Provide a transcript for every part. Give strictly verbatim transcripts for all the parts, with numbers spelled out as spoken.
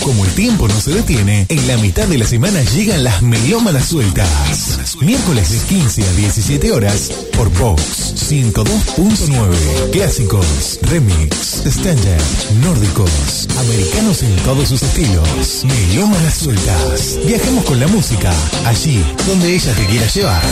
Como el tiempo no se detiene, en la mitad de la semana llegan las melómanas sueltas. Miércoles de quince a diecisiete horas por Vox ciento dos punto nueve. Clásicos, remix, standard, nórdicos, americanos en todos sus estilos. Melómanas sueltas. Viajemos con la música, allí donde ella te quiera llevar.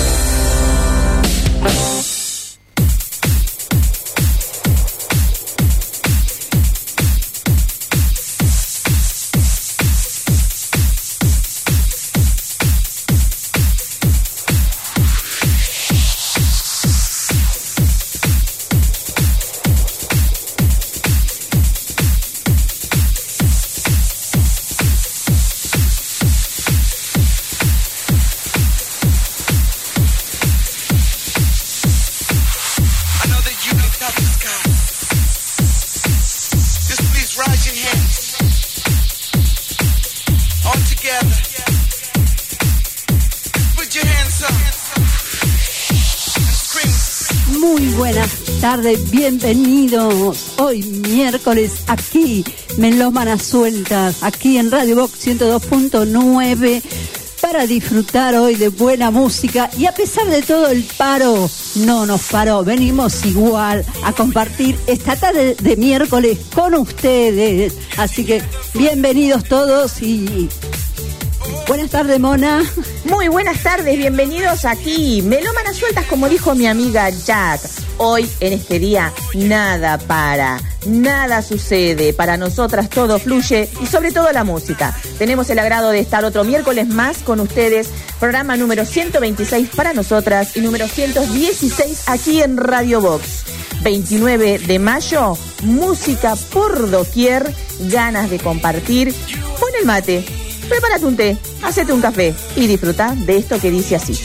Tardes, bienvenidos hoy miércoles aquí Melómanas Sueltas, aquí en Radio Vox ciento dos punto nueve, para disfrutar hoy de buena música. Y a pesar de todo el paro, no nos paró, venimos igual a compartir esta tarde de miércoles con ustedes, así que bienvenidos todos y buenas tardes, Mona. Muy buenas tardes, bienvenidos aquí Melómanas Sueltas, como dijo mi amiga Jack. Hoy, en este día, nada para, nada sucede. Para nosotras todo fluye y sobre todo la música. Tenemos el agrado de estar otro miércoles más con ustedes. Programa número ciento veintiséis para nosotras y número ciento dieciséis aquí en Radio Vox. veintinueve de mayo, música por doquier, ganas de compartir. Pon el mate, prepárate un té, hacete un café y disfruta de esto que dice así.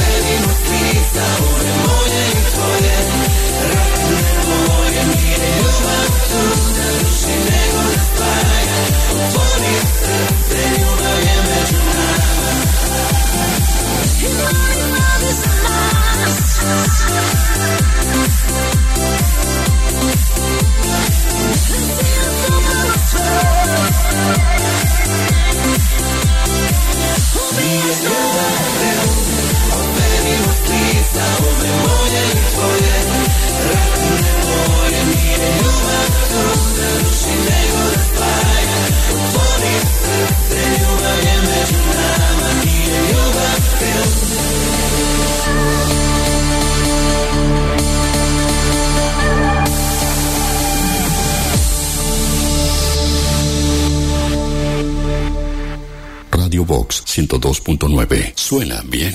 Moje i twoje, rak nie moje, mire Box ciento dos punto nueve. Suena bien.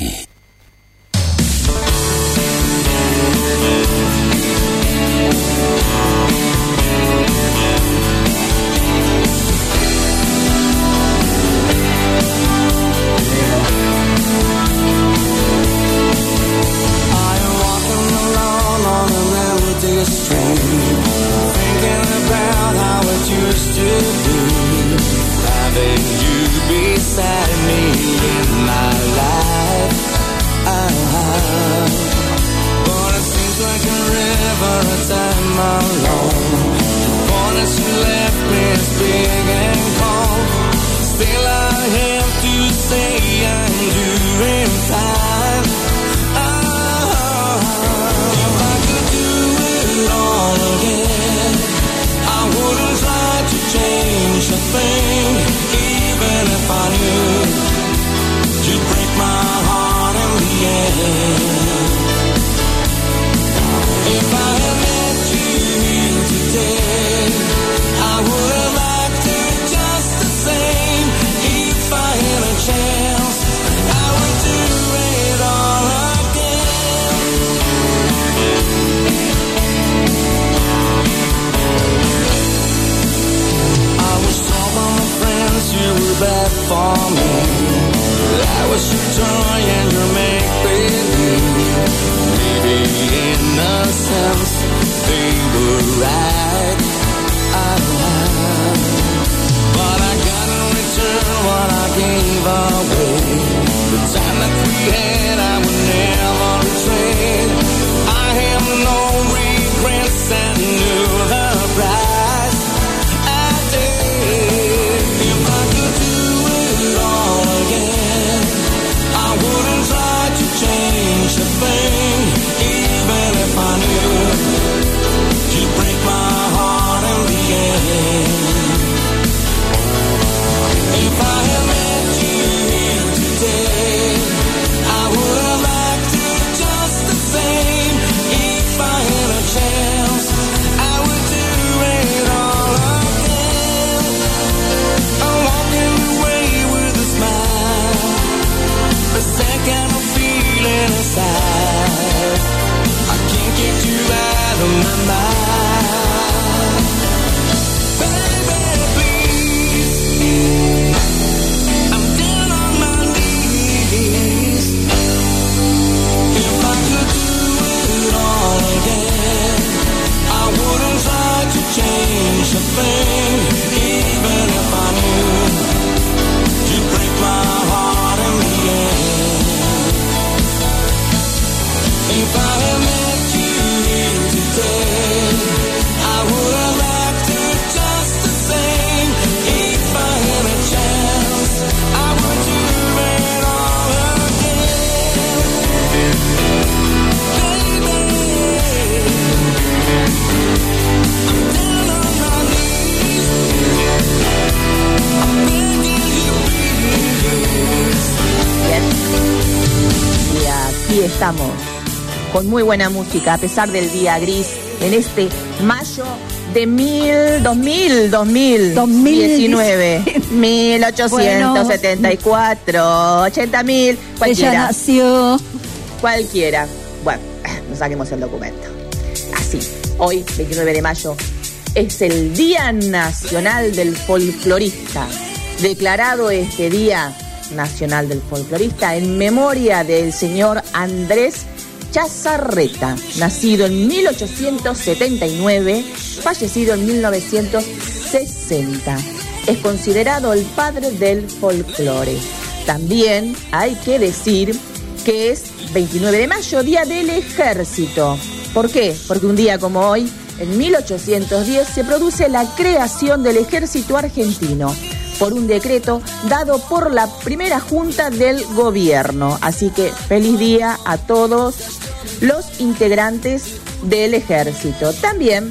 Estamos con muy buena música a pesar del día gris en este mayo de mil, dos mil, dos mil diecinueve, mil ochocientos setenta y cuatro, bueno, ochenta mil, cualquiera. Ella nació. Cualquiera. Bueno, no saquemos el documento. Así, hoy, veintinueve de mayo, es el Día Nacional del Folclorista. Declarado este Día Nacional del Folclorista en memoria del señor Andrés Chazarreta, nacido en mil ochocientos setenta y nueve, fallecido en mil novecientos sesenta. Es considerado el padre del folclore. También hay que decir que es veintinueve de mayo, Día del Ejército. ¿Por qué? Porque un día como hoy, en mil ochocientos diez, se produce la creación del Ejército Argentino por un decreto dado por la primera junta del gobierno. Así que feliz día a todos los integrantes del ejército. También,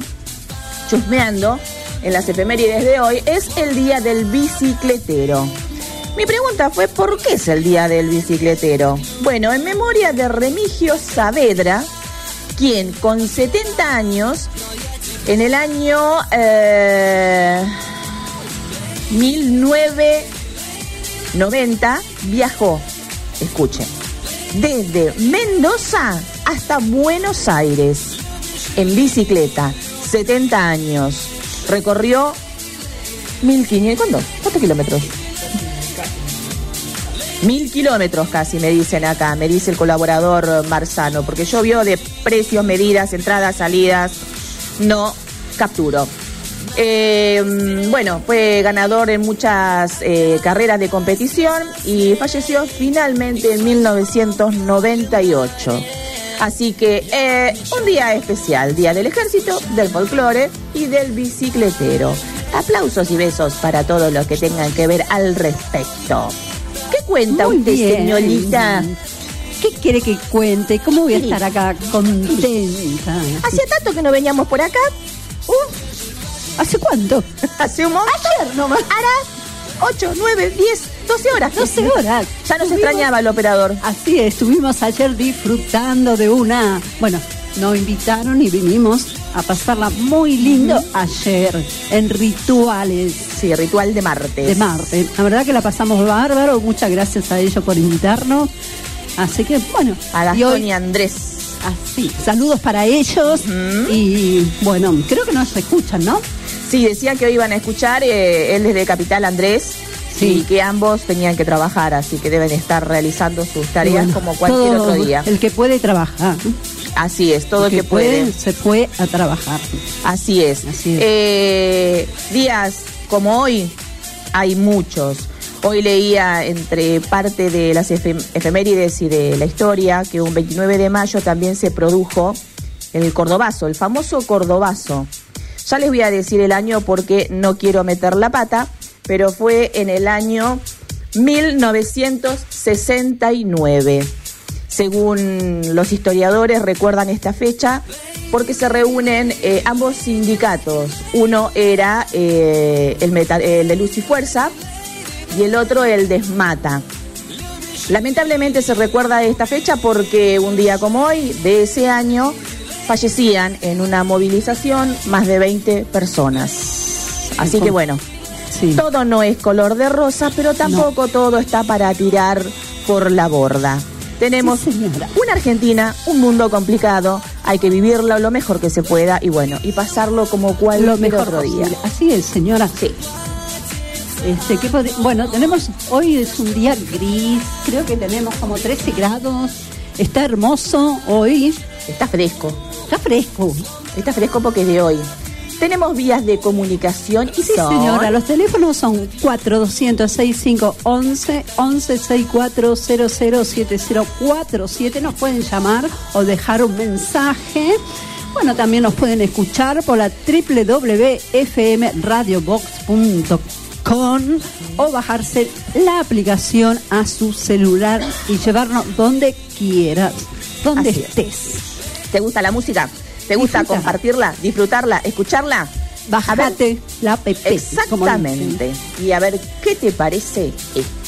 chusmeando en las efemérides de hoy, es el día del bicicletero. Mi pregunta fue, ¿por qué es el día del bicicletero? Bueno, en memoria de Remigio Saavedra, quien con setenta años, en el año eh, mil novecientos noventa viajó, escuchen, desde Mendoza hasta Buenos Aires en bicicleta, setenta años. Recorrió mil quinientos, ¿cuándo? ¿Cuántos kilómetros? Mil kilómetros casi, me dicen acá, me dice el colaborador Marzano, porque yo vio de precios, medidas, entradas, salidas, no capturo. Eh, bueno, fue ganador en muchas eh, carreras de competición y falleció finalmente en mil novecientos noventa y ocho. Así que eh, un día especial, Día del Ejército, del Folclore y del Bicicletero. Aplausos y besos para todos los que tengan que ver al respecto. ¿Qué cuenta Muy usted, bien. señorita? ¿Qué quiere que cuente? ¿Cómo voy a estar acá contenta? Hacía tanto que no veníamos por acá. Uh, ¿Hace cuánto? hace un montón. Ayer nomás. Hará ocho, nueve, diez, doce horas. doce horas. Ya nos Estuvimos- extrañaba el operador. Así es, estuvimos ayer disfrutando de una... Bueno, nos invitaron y vinimos a pasarla muy lindo ayer en Rituales Sí, ritual de martes. de Marte. La verdad que la pasamos bárbaro, muchas gracias a ellos por invitarnos. Así que, bueno, A y Gastón hoy, y Andrés. así, saludos para ellos. Ujú. Y bueno, creo que nos escuchan, ¿no? Sí, decía que hoy iban a escuchar, eh, él es de Capital Andrés, Sí. y que ambos tenían que trabajar, así que deben estar realizando sus tareas Y bueno, como cualquier todo otro día. El que puede trabajar. Así es, todo el que, puede. se fue a trabajar. Así es. Así es. Eh, días como hoy hay muchos. Hoy leía entre parte de las efem- efemérides y de la historia que un veintinueve de mayo también se produjo el Cordobazo, el famoso Cordobazo. Ya les voy a decir el año porque no quiero meter la pata, pero fue en el año mil novecientos sesenta y nueve. Según los historiadores recuerdan esta fecha porque se reúnen eh, ambos sindicatos. Uno era eh, el, meta- el de Luz y Fuerza y el otro el de Esmata. Lamentablemente se recuerda esta fecha porque un día como hoy, de ese año, fallecían en una movilización más de veinte personas. Así que bueno, Sí. todo no es color de rosa, pero tampoco todo está para tirar por la borda. Tenemos Sí, señora. una Argentina, un mundo complicado, hay que vivirlo lo mejor que se pueda y bueno, y pasarlo como cualquier Lo mejor otro día. posible. Así es, señora. Sí. Este, ¿qué podri- bueno, tenemos, hoy es un día gris, creo que tenemos como trece grados, está hermoso hoy, Está fresco, está fresco. está fresco porque es de hoy. Tenemos vías de comunicación y Sí, son... señora, los teléfonos son cuatro dos cero cero seis cinco once, once sesenta y cuatro cero cero siete cero cuatro siete. Nos pueden llamar o dejar un mensaje. Bueno, también nos pueden escuchar por la doble u doble u doble u punto f m radio box punto com o bajarse la aplicación a su celular y llevarnos donde quieras, donde Así es. estés. ¿Te gusta la música? ¿Te gusta Disfruta. compartirla, disfrutarla, escucharla? Bájate la app. como dicen. Exactamente. Y a ver, ¿qué te parece esto?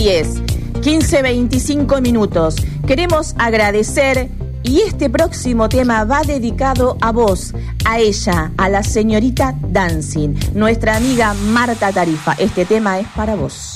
Así es, quince veinticinco minutos. Queremos agradecer y este próximo tema va dedicado a vos, a ella, a la señorita Dancing, nuestra amiga Marta Tarifa. Este tema es para vos.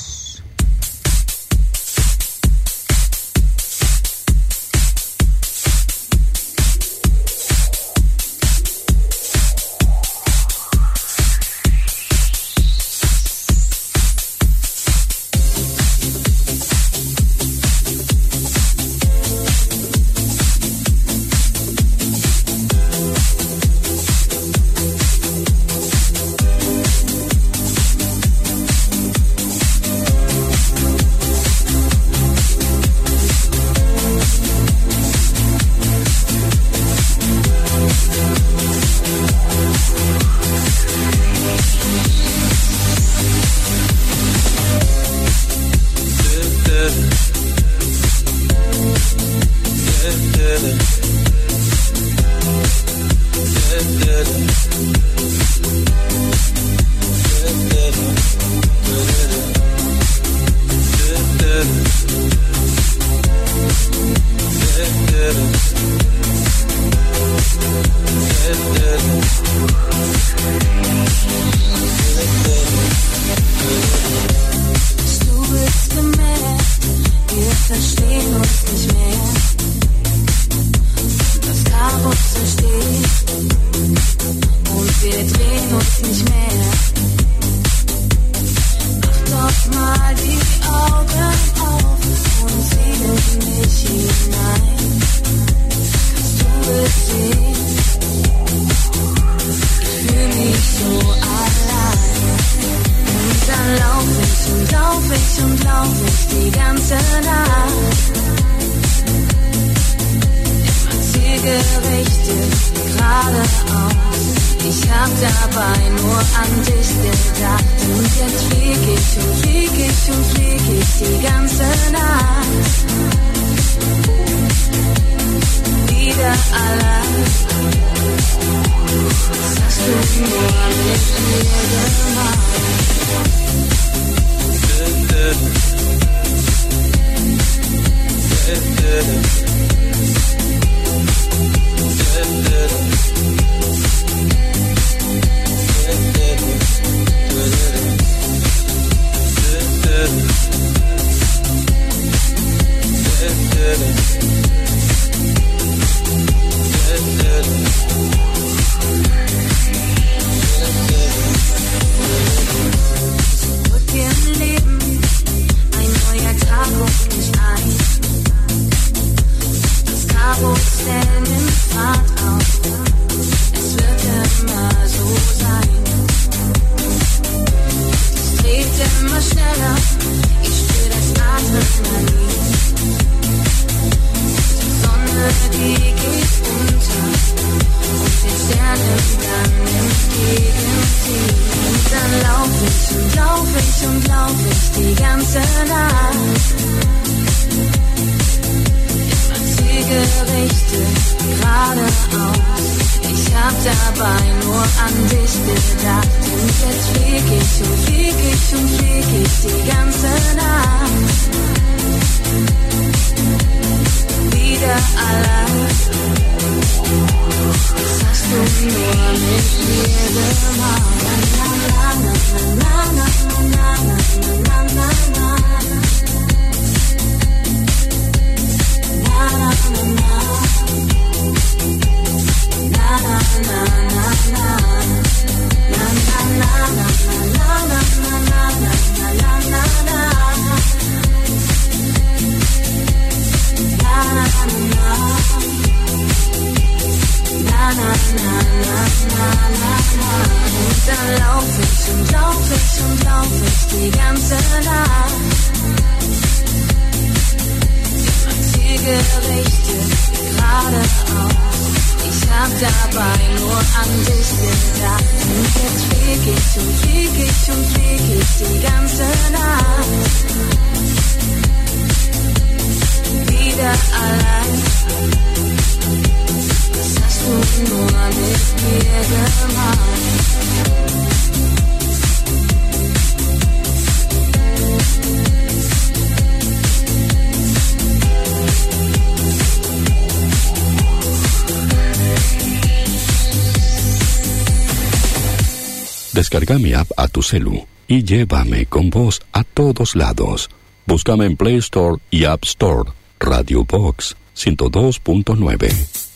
Descarga mi app a tu celu y llévame con vos a todos lados. Búscame en Play Store y App Store. Radio Box ciento dos punto nueve.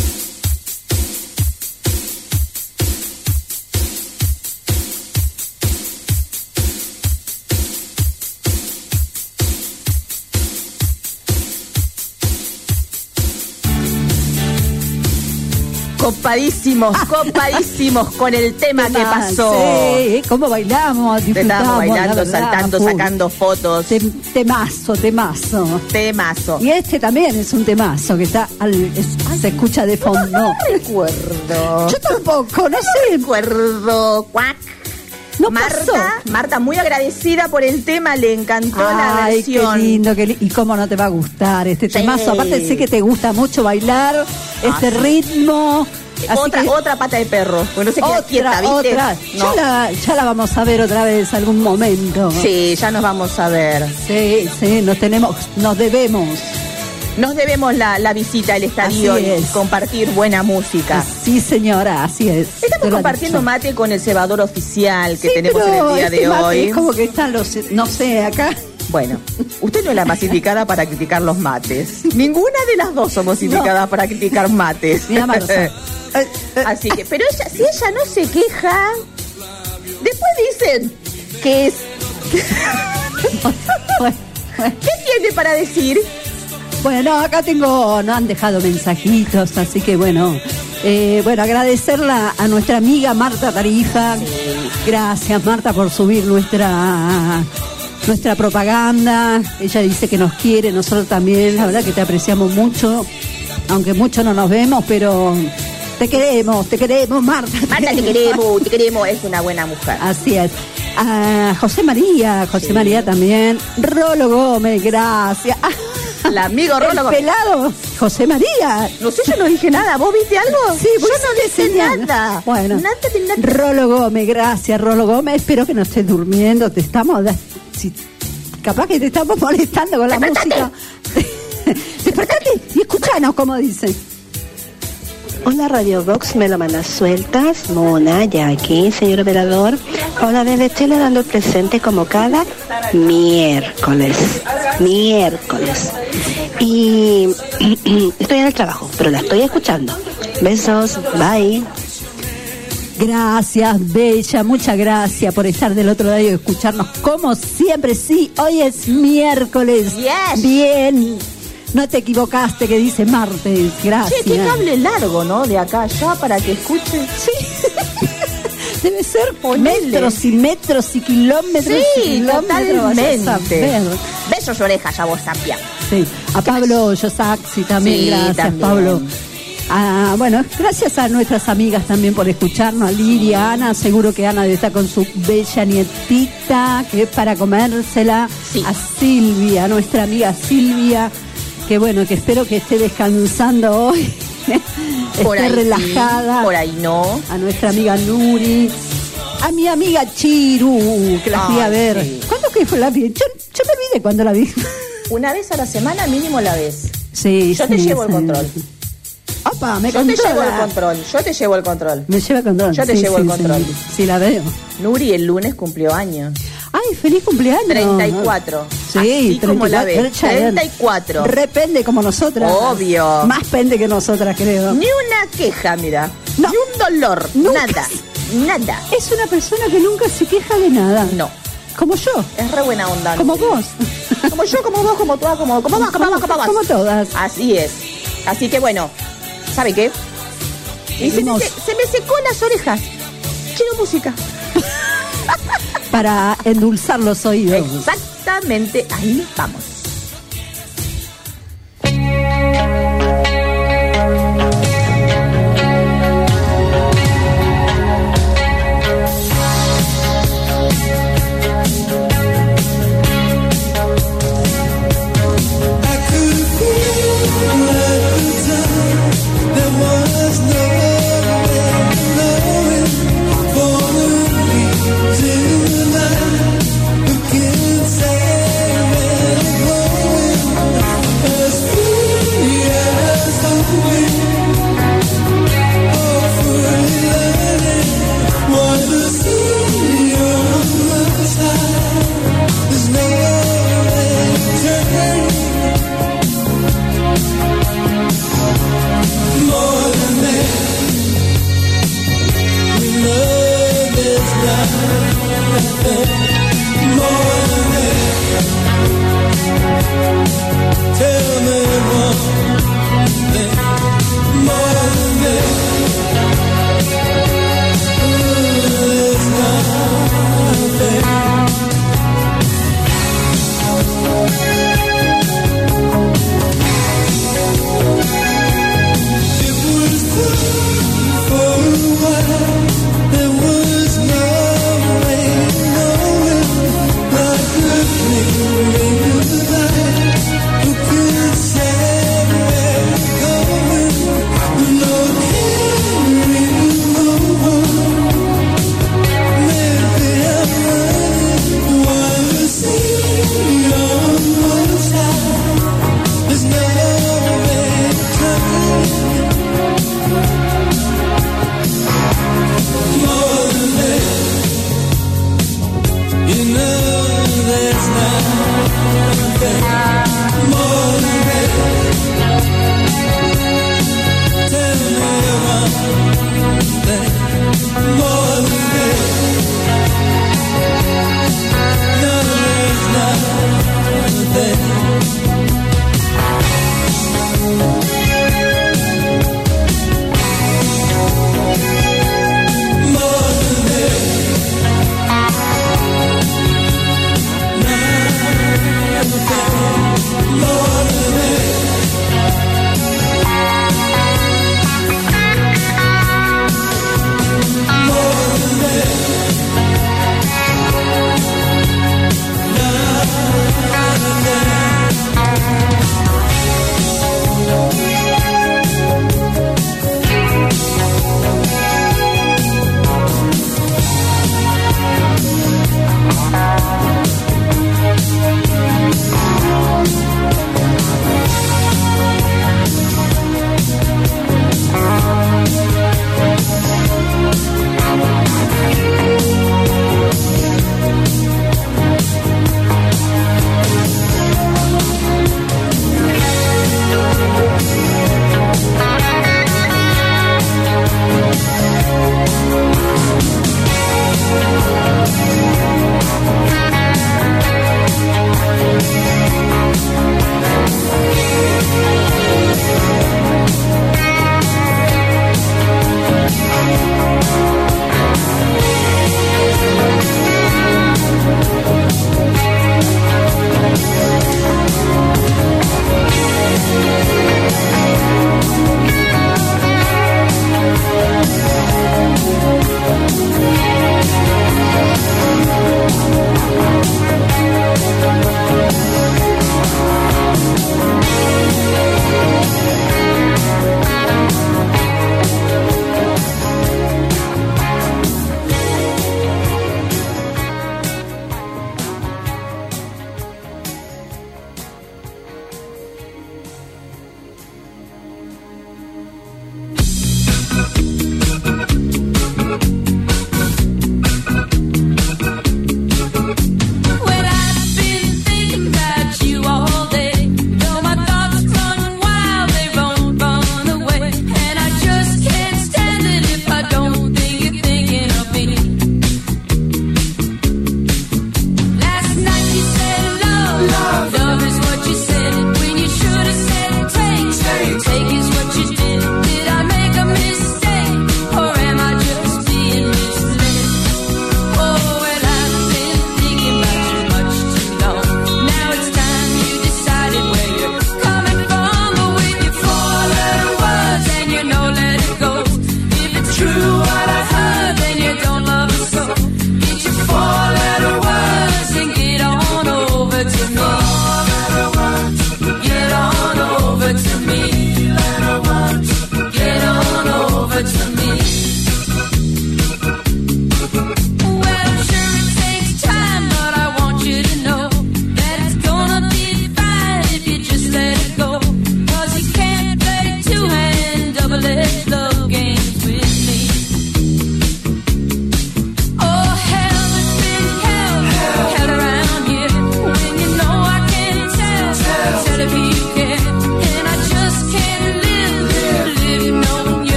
Copadísimos, copadísimos con el tema que pasó. Sí, cómo bailamos, disfrutamos. Estábamos bailando, la verdad, saltando, full. sacando fotos. Tem- temazo, temazo. Temazo. Y este también es un temazo que está al, es- se escucha de fondo. No recuerdo. Yo tampoco, no sé. recuerdo. Cuac. No Marta, pasó. Marta, muy agradecida por el tema, le encantó la Ay, versión. qué lindo, qué li- y cómo no te va a gustar este Sí. temazo. Aparte sé que te gusta mucho bailar, este sí. ritmo. Así Otra, que- otra pata de perro. Bueno, no se queda otra, quieta, ¿viste? otra. No. Ya, la, ya la vamos a ver otra vez algún momento. Sí, ya nos vamos a ver. Sí, sí, nos tenemos, nos debemos. Nos debemos la, la visita al estadio Así y es. compartir buena música. Sí, señora, así es. Estamos Te lo compartiendo dicho. mate con el cebador oficial que Sí, tenemos en pero el día este de mate hoy. Es como que están los, no sé, acá. Bueno, usted no es la masificada para criticar los mates. Ninguna de las dos somos indicadas para criticar mates. Mira, Marta. Eh, eh, Así que, pero ella, si ella no se queja, después dicen que es. bueno, bueno. ¿Qué tiene para decir? Bueno, acá tengo, no han dejado mensajitos, así que bueno, eh, bueno, agradecerla a nuestra amiga Marta Tarifa. Gracias, Marta, por subir nuestra nuestra propaganda. Ella dice que nos quiere, nosotros también, la verdad que te apreciamos mucho, aunque mucho no nos vemos, pero te queremos, te queremos, Marta. Marta, te queremos, te queremos, es una buena mujer. Así es. A José María, José Sí. María también. Rolo Gómez, gracias. El amigo Rolo El Gómez. pelado, José María. No sé, yo no dije nada. ¿Vos viste algo? Sí, yo vos no hiciste dije señal. nada. Bueno, Nada de nada. Rolo Gómez, gracias, Rolo Gómez. Espero que no estés durmiendo. Te estamos. da- Si, capaz que te estamos molestando con la Despertate. música. Despertate y escuchanos, como dicen. Hola Radio Box, melómanas sueltas, Mona, Jackie, señor operador. Hola desde Chile dando el presente como cada miércoles, miércoles. Y estoy en el trabajo, pero la estoy escuchando. Besos, bye. Gracias, Bella, muchas gracias por estar del otro lado y escucharnos como siempre. Sí, hoy es miércoles. Yes. Bien. No te equivocaste que dice martes. Gracias. Che, qué cable largo, ¿no? De acá a allá para que escuchen. Sí. Debe ser Ponele. metros y metros y kilómetros y Sí, kilómetros. vaya a totalmente. saber. Besos y orejas ya vos, Tapia. Sí. A Pablo Yosaxi también, Sí, gracias, también. Pablo. Ah, bueno, gracias a nuestras amigas también por escucharnos, a Lidia, Ana, seguro que Ana está con su bella nietita, que es para comérsela, Sí. a Silvia, nuestra amiga Silvia, que bueno, que espero que esté descansando hoy, Por esté ahí sí, relajada, por ahí no. a nuestra amiga Nuri, a mi amiga Chiru, que la fui a Ay, ver. sí. ¿Cuándo que fue la vi? Yo, yo me olvidé cuando la vi. Una vez a la semana mínimo la ves. Sí, Yo te sí, llevo el sí. control. Opa, me Yo te llevo el controla. control. Yo te llevo el control. Me lleva el control. Yo te sí, llevo sí, el control. Sí, sí, la veo. Nuri el lunes cumplió años. Ay, feliz cumpleaños. treinta y cuatro. Sí, Así como la ves. Ya, treinta y cuatro. Repende como nosotras. Obvio. Más pende que nosotras, creo. Ni una queja, mira. No. Ni un dolor. Nunca. Nada. Nada. Es una persona que nunca se queja de nada. No. Como yo. Es re buena onda. Como Nuri. vos. Como yo, como vos, como tú, como, como vos, como vos, como vos. Como todas. Así es. Así que bueno, ¿sabe qué? Y se me, Seguimos. se, se me secó las orejas. Quiero música. Para endulzar los oídos. Exactamente, ahí vamos. Tonight, we can say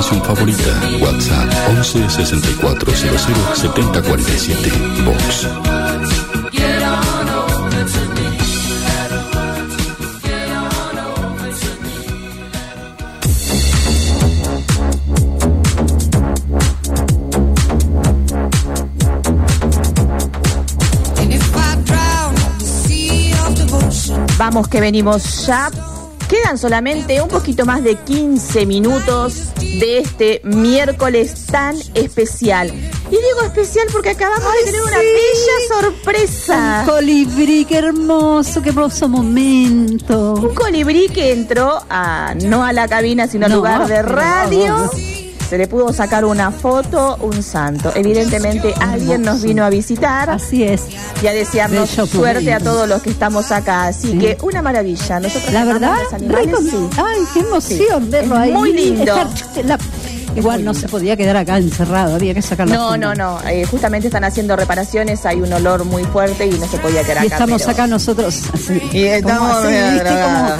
estación favorita. WhatsApp once sesenta y cuatro cero cero setenta cuarenta y siete. Vox. Vamos que venimos ya. Quedan solamente un poquito más de quince minutos de este miércoles tan especial. Y digo especial porque acabamos Ay, de tener sí. una bella sorpresa. Un colibrí, qué hermoso, qué hermoso momento. Un colibrí que entró a, no a la cabina, sino al no, lugar de radio. No, no, no. Se le pudo sacar una foto, un santo. Evidentemente alguien nos vino a visitar. Así es. Y a desearnos Bello suerte momento. A todos los que estamos acá. Así sí. que una maravilla. Nosotros la verdad, los animales, sí. Ay, qué emoción sí. verlo ahí. Muy lindo. La... Igual no se podía quedar acá encerrado, había que sacarlo. No, no, no. Eh, justamente están haciendo reparaciones, hay un olor muy fuerte y no se podía quedar y acá. Y estamos pero... acá nosotros así. Y estamos así, ¿viste? Como...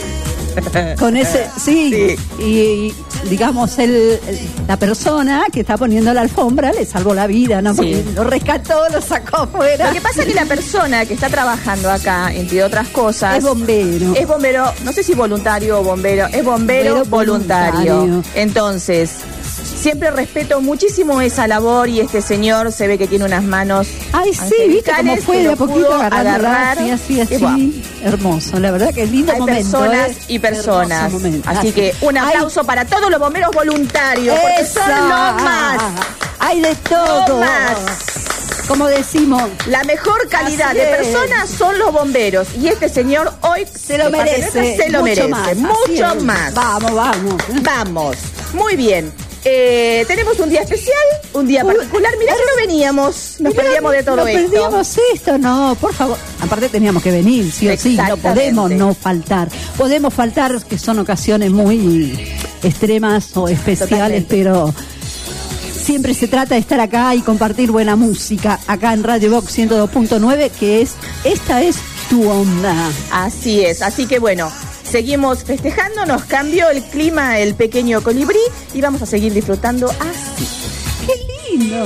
Con ese, sí, sí. Y, y digamos, el, la persona que está poniendo la alfombra le salvó la vida, ¿no? Porque sí. lo rescató, lo sacó afuera. Lo que pasa es que la persona que está trabajando acá, entre otras cosas, es bombero. Es bombero, no sé si voluntario o bombero, es bombero, bombero voluntario. voluntario. Entonces, siempre respeto muchísimo esa labor y este señor se ve que tiene unas manos. Ay, sí, viste cómo fue de a poquito agarrar. Sí, así, así. Wow. Hermoso, la verdad que es lindo Hay momento. personas ¿eh? y personas. Así Ay. que un aplauso Ay. para todos los bomberos voluntarios, porque Esa. son los más. Hay de todo. Los más. Como decimos, la mejor calidad así de es. personas son los bomberos. Y este señor hoy se lo merece. Se lo mucho merece. Más. Mucho más. Vamos, vamos. Vamos. Muy bien. Eh, tenemos un día especial, un día particular. Mirá que no veníamos, nos Mirá, perdíamos de todo no esto. No perdíamos esto, no, por favor. Aparte teníamos que venir, sí o sí, no podemos no faltar. Podemos faltar, que son ocasiones muy extremas o especiales, Totalmente. Pero siempre se trata de estar acá y compartir buena música, acá en Radio Vox ciento dos punto nueve, que es, esta es tu onda. Así es, así que bueno, seguimos festejando, nos cambió el clima el pequeño colibrí y vamos a seguir disfrutando así. ¡Qué lindo!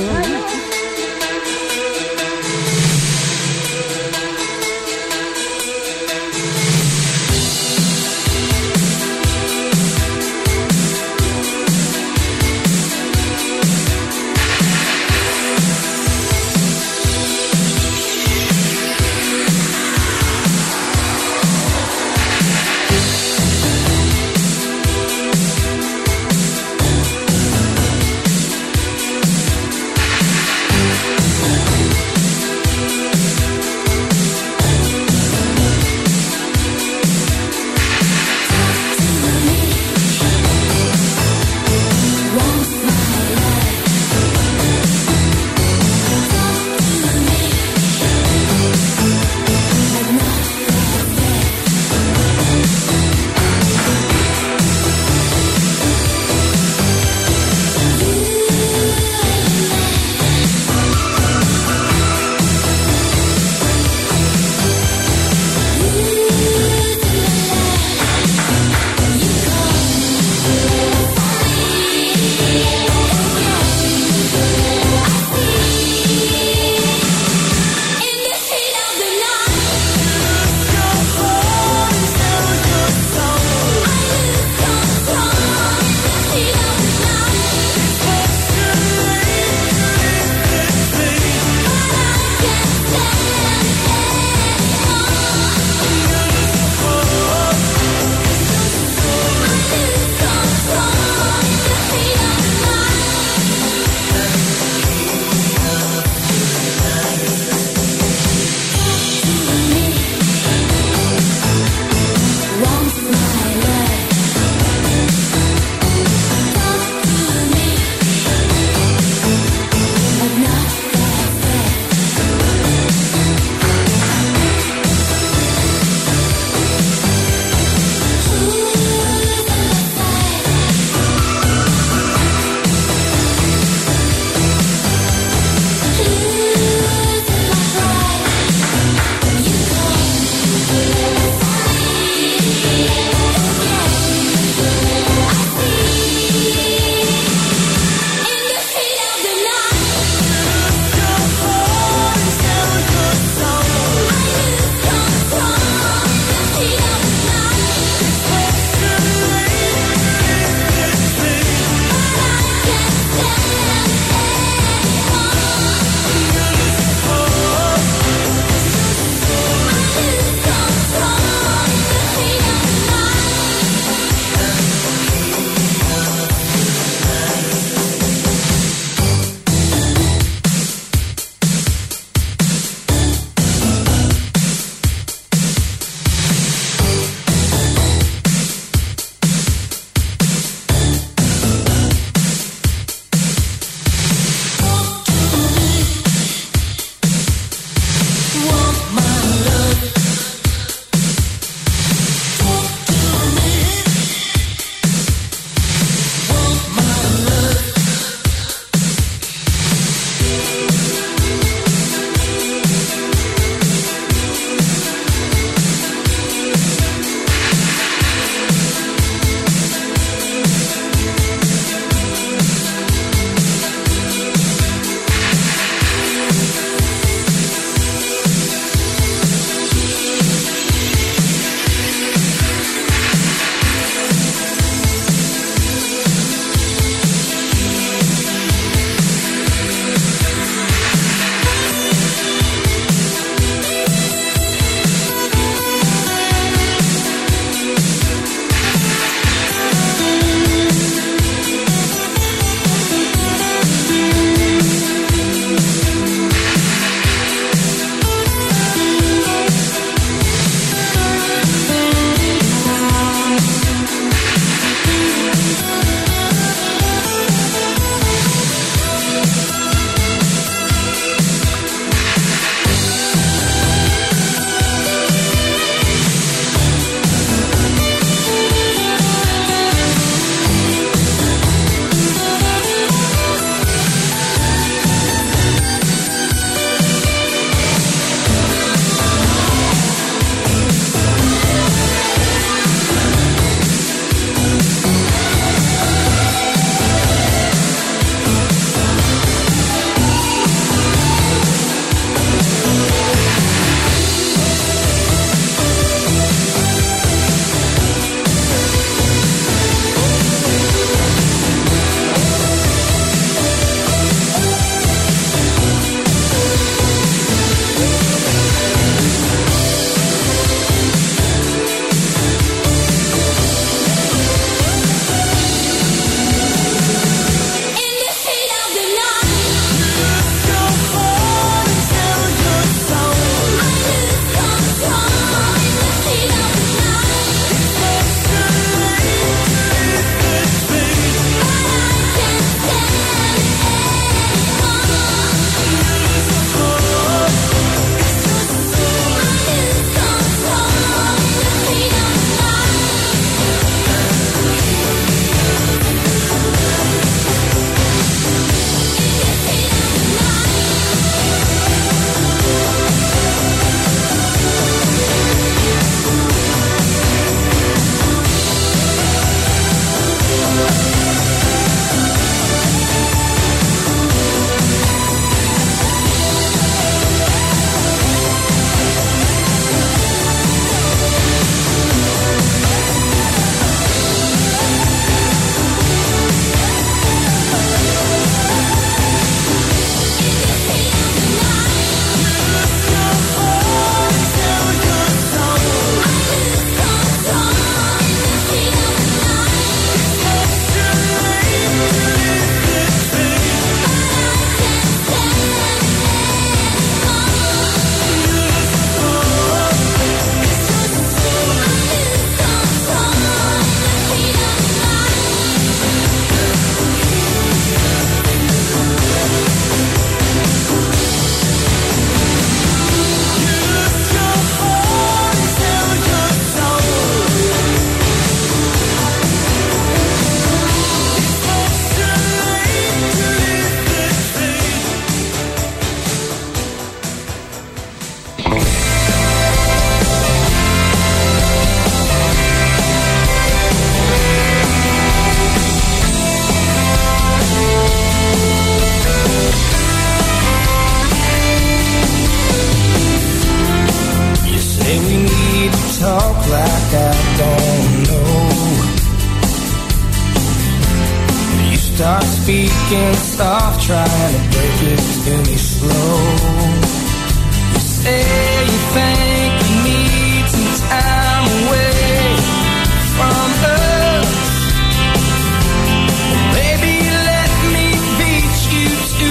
start speaking soft, trying to break it to me slow. You say you think you need some time away from us. Well, baby, let me beat you to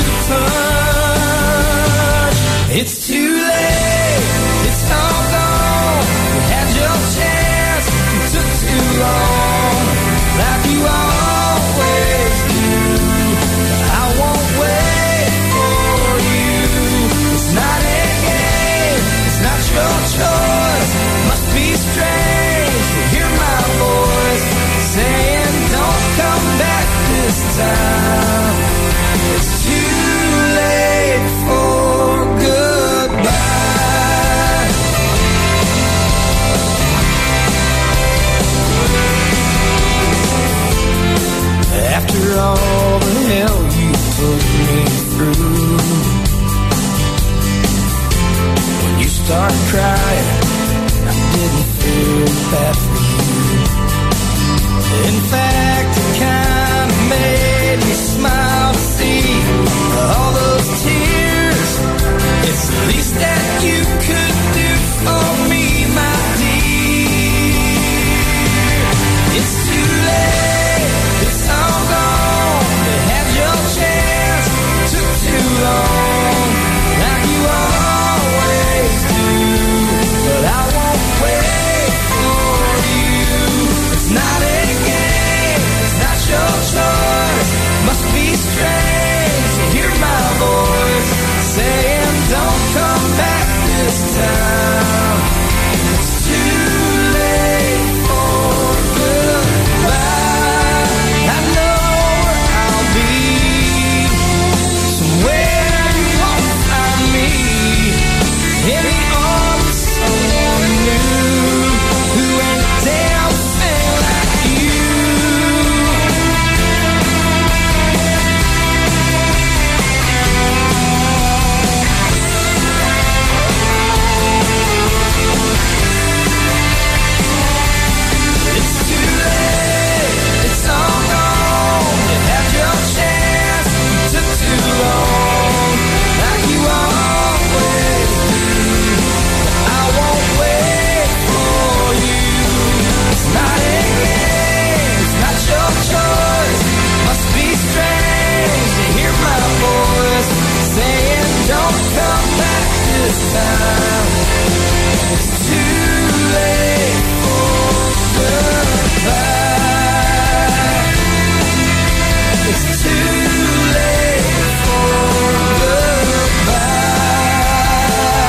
touch. It's too late, it's all gone. You had your chance, you took too long, like you always do. I won't wait for you. It's not a game, it's not your choice. Must be strange to hear my voice saying don't come back this time. It's too late for goodbye. After all the hell you put me through, when you started crying, I didn't feel bad for you. In fact, it kind of made me smile to see all those tears. It's the least that you could do for me, my dear. It's too late, it's all gone. You had your chance, took too long, like you always do. But I won't wait for you. It's not a game, it's not your choice. Must be strange to hear my voice saying don't come back this time. It's too late for goodbye. I know where I'll be, somewhere you won't find me, in the arms of someone new who ain't a damn thing like you. It's too late, it's all gone. You had your chance, you took too long, like you always do. I won't wait for you. It's not a game, it's not your choice. Must be strange to hear my voice saying don't come back this time. It's too late for goodbye. It's too late for goodbye.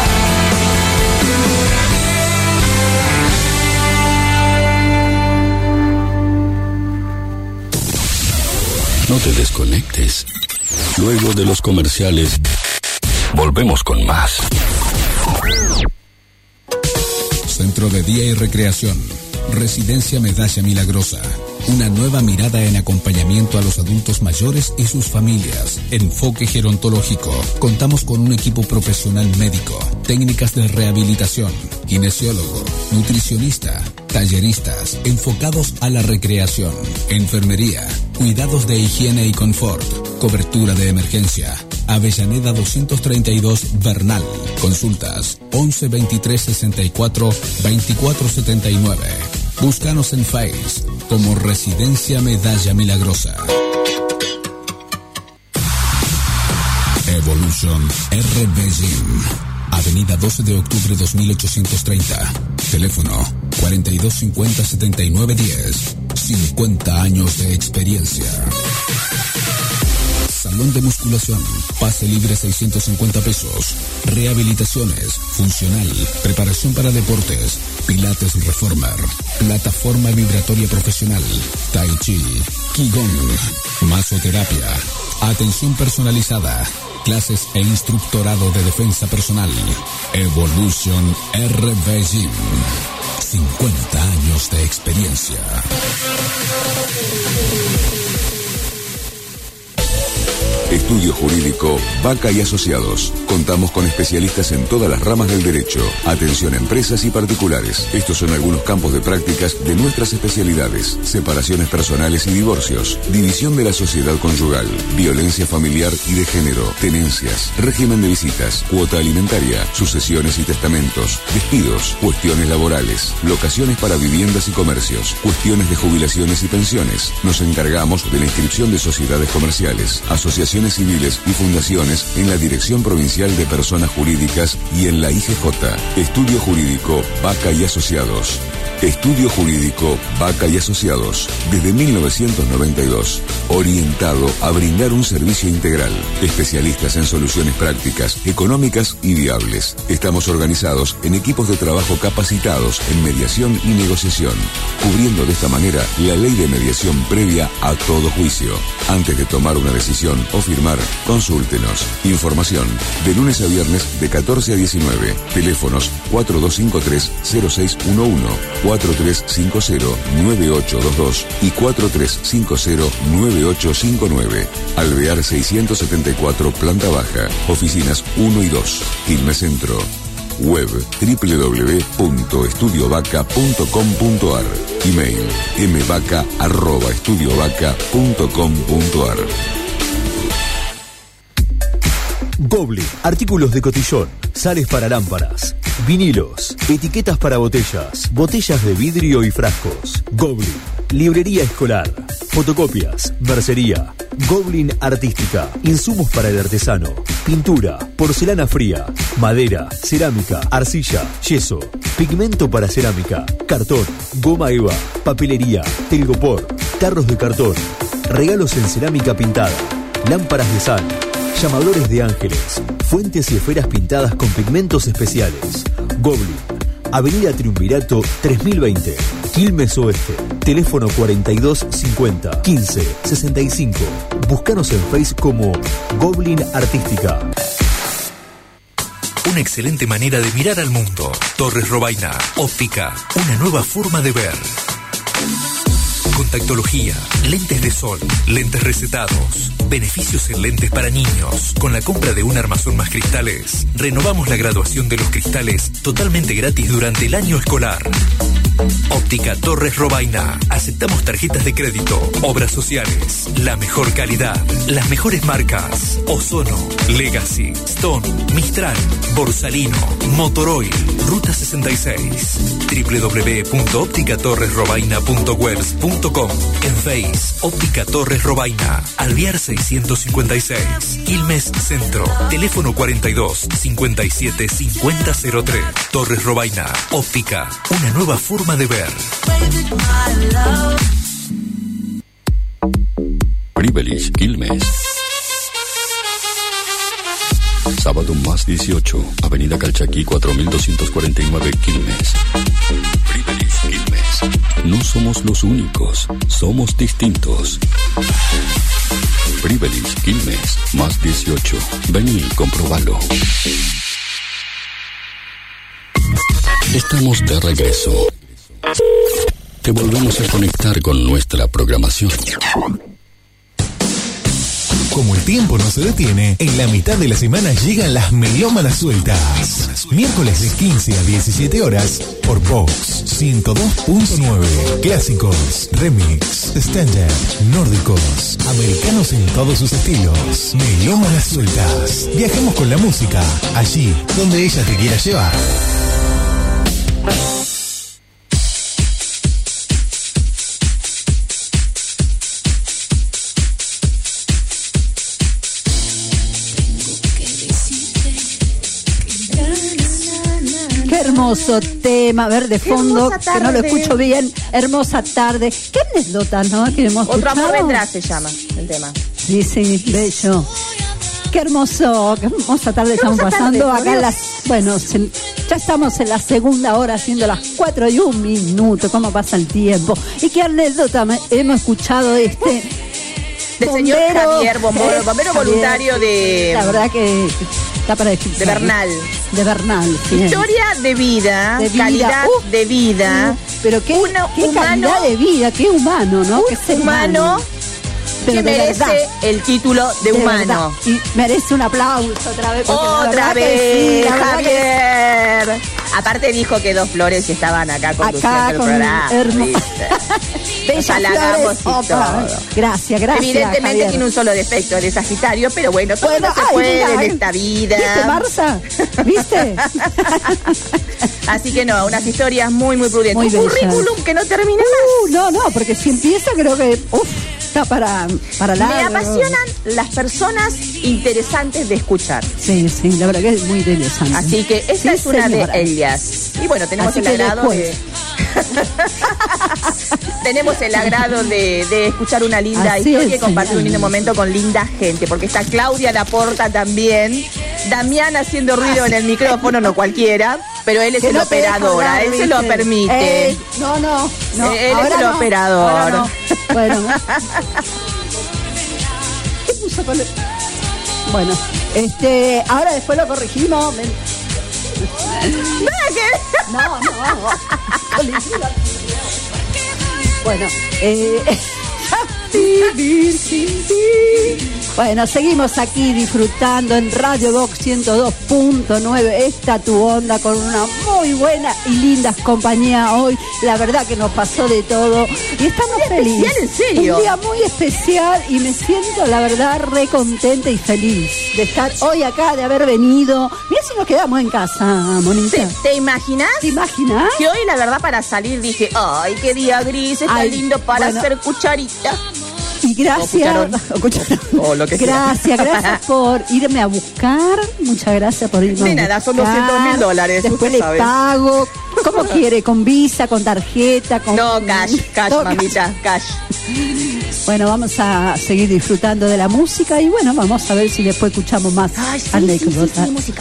No te desconectes. Luego de los comerciales, volvemos con más. Centro de Día y Recreación. Residencia Medalla Milagrosa. Una nueva mirada en acompañamiento a los adultos mayores y sus familias. Enfoque gerontológico. Contamos con un equipo profesional médico, técnicas de rehabilitación, kinesiólogo, nutricionista, talleristas enfocados a la recreación, enfermería, cuidados de higiene y confort, cobertura de emergencia. Avellaneda doscientos treinta y dos Bernal. Consultas once veintitrés sesenta y cuatro veinticuatro setenta y nueve. Búscanos en Face como Residencia Medalla Milagrosa. Evolution R B Gym. Avenida doce de octubre dos mil ochocientos treinta. Teléfono cuarenta y dos cincuenta setenta y nueve diez. cincuenta años de experiencia. Salón de musculación, pase libre seiscientos cincuenta pesos, rehabilitaciones, funcional, preparación para deportes, pilates reformer, plataforma vibratoria profesional, tai chi, qigong, masoterapia, atención personalizada, clases e instructorado de defensa personal. Evolution R B Gym. cincuenta años de experiencia. Estudio Jurídico Vaca y Asociados. Contamos con especialistas en todas las ramas del derecho. Atención a empresas y particulares. Estos son algunos campos de prácticas de nuestras especialidades. Separaciones personales y divorcios. División de la sociedad conyugal. Violencia familiar y de género. Tenencias. Régimen de visitas. Cuota alimentaria. Sucesiones y testamentos. Despidos. Cuestiones laborales. Locaciones para viviendas y comercios. Cuestiones de jubilaciones y pensiones. Nos encargamos de la inscripción de sociedades comerciales, asociaciones civiles y fundaciones en la Dirección Provincial de Personas Jurídicas y en la I G J. Estudio Jurídico Vaca y Asociados. Estudio Jurídico Vaca y Asociados. Desde mil novecientos noventa y dos. Orientado a brindar un servicio integral. Especialistas en soluciones prácticas, económicas y viables. Estamos organizados en equipos de trabajo capacitados en mediación y negociación, cubriendo de esta manera la ley de mediación previa a todo juicio. Antes de tomar una decisión o firmar, consúltenos. Información de lunes a viernes de catorce a diecinueve. Teléfonos cuatro dos cinco tres cero seis uno uno, cuatro tres cinco cero nueve ocho dos dos y cuatro tres cinco cero nueve ocho cinco nueve. Alvear seiscientos setenta y cuatro, planta baja. Oficinas uno y dos. Quilmes Centro. Web doble u doble u doble u punto estudio vaca punto com punto ar. Email mvaca arroba estudiovaca punto com punto ar. Goblin, artículos de cotillón, sales para lámparas, vinilos, etiquetas para botellas, botellas de vidrio y frascos. Goblin, librería escolar, fotocopias, mercería. Goblin Artística, insumos para el artesano, pintura, porcelana fría, madera, cerámica, arcilla, yeso, pigmento para cerámica, cartón, goma eva, papelería, telgopor, tarros de cartón, regalos en cerámica pintada, lámparas de sal, llamadores de ángeles, fuentes y esferas pintadas con pigmentos especiales. Goblin, Avenida Triunvirato tres mil veinte, Quilmes Oeste. Teléfono cuarenta y dos cincuenta quince sesenta y cinco. Búscanos en Facebook como Goblin Artística. Una excelente manera de mirar al mundo. Torres Robaina, óptica, una nueva forma de ver. Contactología, lentes de sol, lentes recetados, beneficios en lentes para niños. Con la compra de un armazón más cristales, renovamos la graduación de los cristales totalmente gratis durante el año escolar. Óptica Torres Robaina. Aceptamos tarjetas de crédito, obras sociales, la mejor calidad, las mejores marcas: Ozono, Legacy, Stone, Mistral, Borsalino, Motoroil, Ruta sesenta y seis. doble u doble u doble u punto óptica torres robaina punto webs punto com. En Face, Óptica Torres Robaina, Alvear seiscientos cincuenta y seis, Quilmes Centro. Teléfono cuarenta y dos cincuenta y siete cincuenta cero tres. Torres Robaina, óptica, una nueva forma de ver. Privilege Quilmes. Sábado más dieciocho, Avenida Calchaquí cuatro mil doscientos cuarenta y nueve, Quilmes. Privilege Quilmes. No somos los únicos, somos distintos. Privilege Quilmes, más dieciocho. Vení, comprobalo. Estamos de regreso. Te volvemos a conectar con nuestra programación. Como el tiempo no se detiene, en la mitad de la semana llegan las melómanas sueltas. Miércoles de quince a diecisiete horas por Vox ciento dos punto nueve. Clásicos, remix, standard, nórdicos, americanos en todos sus estilos. Melómanas sueltas. Viajemos con la música, allí donde ella te quiera llevar. Hermoso tema, a ver de fondo, que no lo escucho bien. Hermosa tarde. Qué anécdota, ¿no? Que hemos Otro escuchado. amor vendrá se llama el tema. Sí, sí, bello. Qué hermoso, qué hermosa tarde Qué estamos hermosa pasando. tarde, Acá en las, bueno, se- ya estamos en la segunda hora, siendo las cuatro y un minuto. ¿Cómo pasa el tiempo? Y qué anécdota me- hemos escuchado este. Del señor Javier, bombero, bombero Javier, voluntario de- La verdad que está para describir. De Bernal. De Bernal, sí. Historia de vida, De vida. calidad Uh, de vida. uh, pero qué, Una- qué humano- calidad de vida, qué humano, ¿no? Qué ser humano Pero que de merece verdad, el título de, de humano. verdad. Y merece un aplauso otra vez. porque la Otra verdad que vez, sí, la verdad que Javier. Aparte dijo que dos flores estaban acá conduciendo Acá el con programa. hermo- ¿viste? Nos Bellas halagamos flores, y opa. todo. Gracias, gracias. Evidentemente Javier. tiene un solo defecto de Sagitario, pero bueno, todo Bueno, no se ay, puede mira, en ay. esta vida. ¿Viste, Marza? ¿Viste? Así que no, unas historias muy, muy prudentes. Muy un bellas. currículum que no termina Uh, no, no, porque si empieza creo que uf, está para, para más. Me largo. apasionan las personas interesantes de escuchar. Sí, sí, la verdad que es muy interesante. Así que esta Sí, es una señora. de ellas. Y bueno, tenemos Así el que agrado después. de... tenemos el agrado de, de escuchar una linda Así historia es, y compartir señora. un lindo momento con linda gente, porque está Claudia Laporta también, Damián haciendo ruido en el micrófono, no cualquiera, pero él es Que el no te deja operador, hablar, él se ¿viste? lo permite. Ey, no, no, no. Eh, él es ahora el no, operador. ahora no. Bueno. ¿Qué puso con el- Bueno, este, ahora después lo corregimos. Men- No, no. Bueno, eh, bueno, seguimos aquí disfrutando en Radio Box ciento dos punto nueve. Esta tu onda con una muy buena y linda compañía hoy. La verdad que nos pasó de todo y estamos felices. especial, en serio. Un día muy especial y me siento, la verdad, re contenta y feliz de estar hoy acá, de haber venido. Mira si nos quedamos en casa, Monita. ¿Te, te imaginas? ¿Te imaginas? Que hoy, la verdad, para salir dije, ay, qué día gris, está Ay, lindo para bueno. hacer cucharita. Y gracias, cucharón. o cucharón. O lo que sea. gracias, gracias por irme a buscar. Muchas gracias por irme De a nada, son buscar. doscientos mil dólares, Después usted le sabe. pago. ¿Cómo quiere? ¿Con visa, con tarjeta? Con... No, cash, cash, Todo mamita, cash. Bueno, vamos a seguir disfrutando de la música y bueno, vamos a ver si después escuchamos más Ay, sí, sí, sí, anécdotas. sí, música.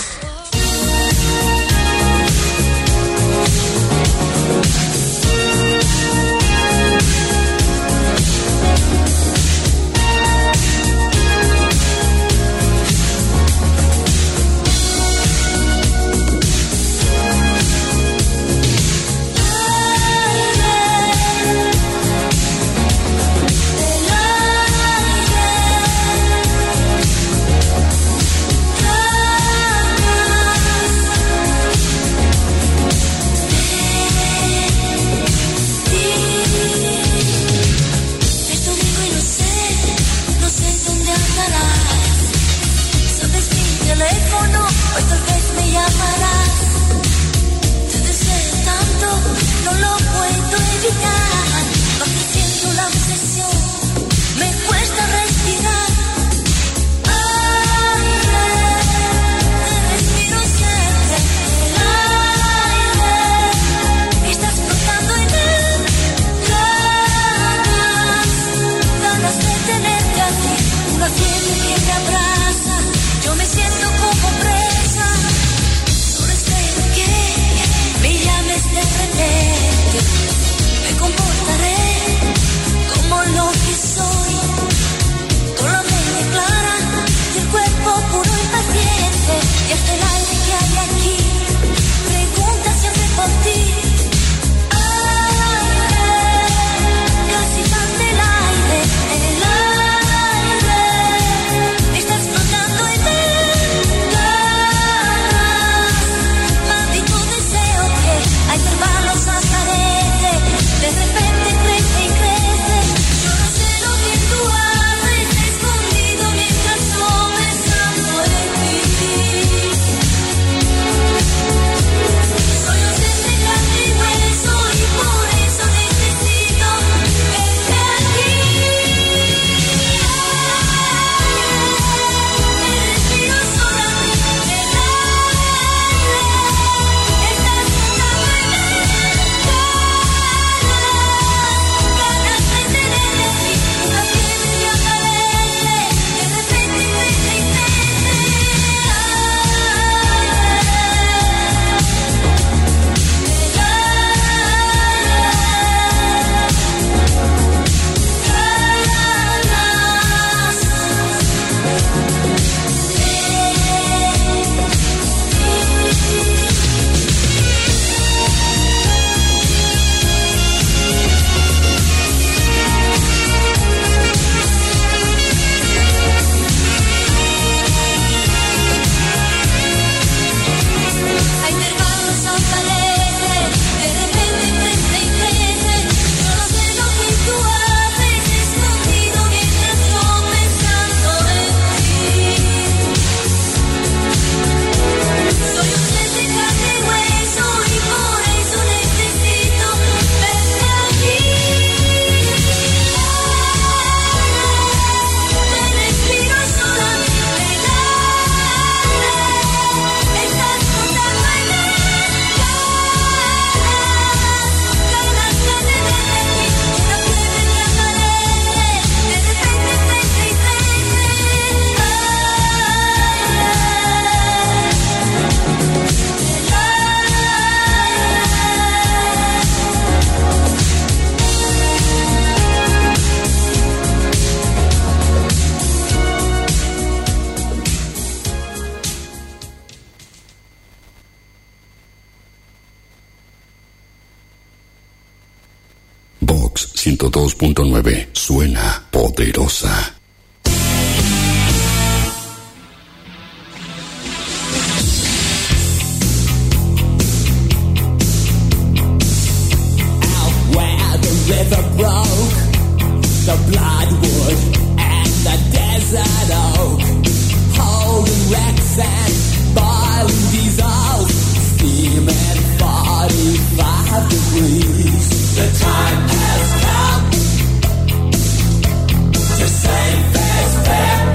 Es domingo y no sé, no sé dónde andarás. Sabes mi teléfono, hoy tal vez me llamarás. Te deseo tanto, no lo puedo evitar. Va creciendo la obsesión, me cuesta respirar. Aire, te respiro cerca del aire. Estás flotando en él. Ganas, ganas de tenerte aquí, una fiebre que te abraza, yo me siento como presa, solo espero que me llames de repente, me convoco dos punto nueve. Suena poderosa. River broke, the bloodwood and the desert oak, holding wrecks and boiling diesels, steaming forty-five degrees. The time has come to save this fare,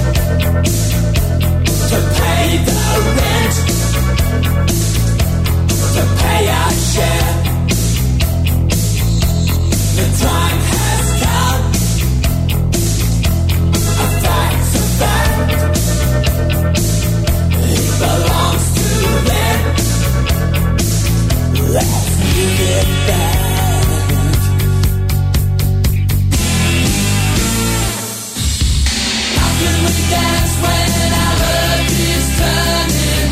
to pay the rent, to pay our share. The time has come. A fact's a fact. It belongs to them. Let's give it back. How can we dance when our earth is turning?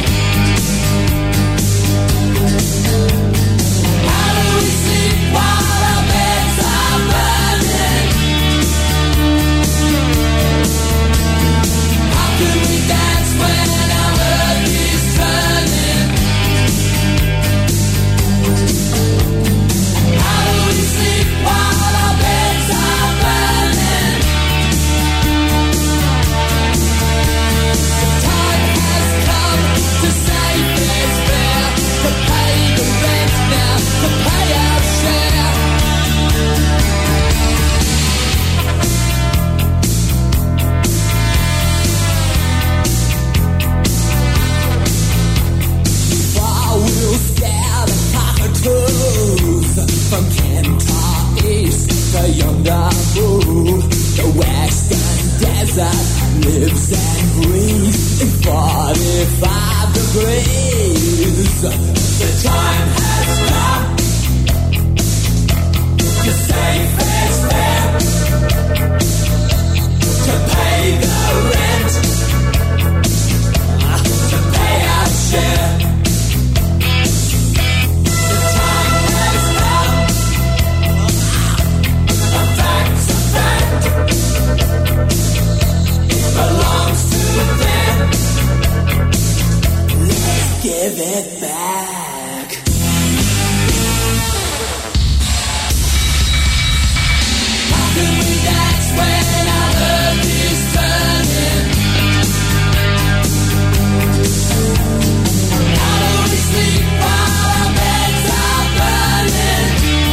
How do we sleep while our beds are burning? How can we dance when our earth is turning? How do we sleep while our beds are burning? The time has come to save this fare, to pay the rent now, to pay our share. We'll scare the cockatoos from Kentucky east to Yongabu. The western desert lives and breathes in forty-five degrees. The time has come to save this fare, to pay the rent, to pay our share. Belongs to them. Let's give it back. How can we dance when our earth is turning? How do we sleep while our beds are burning?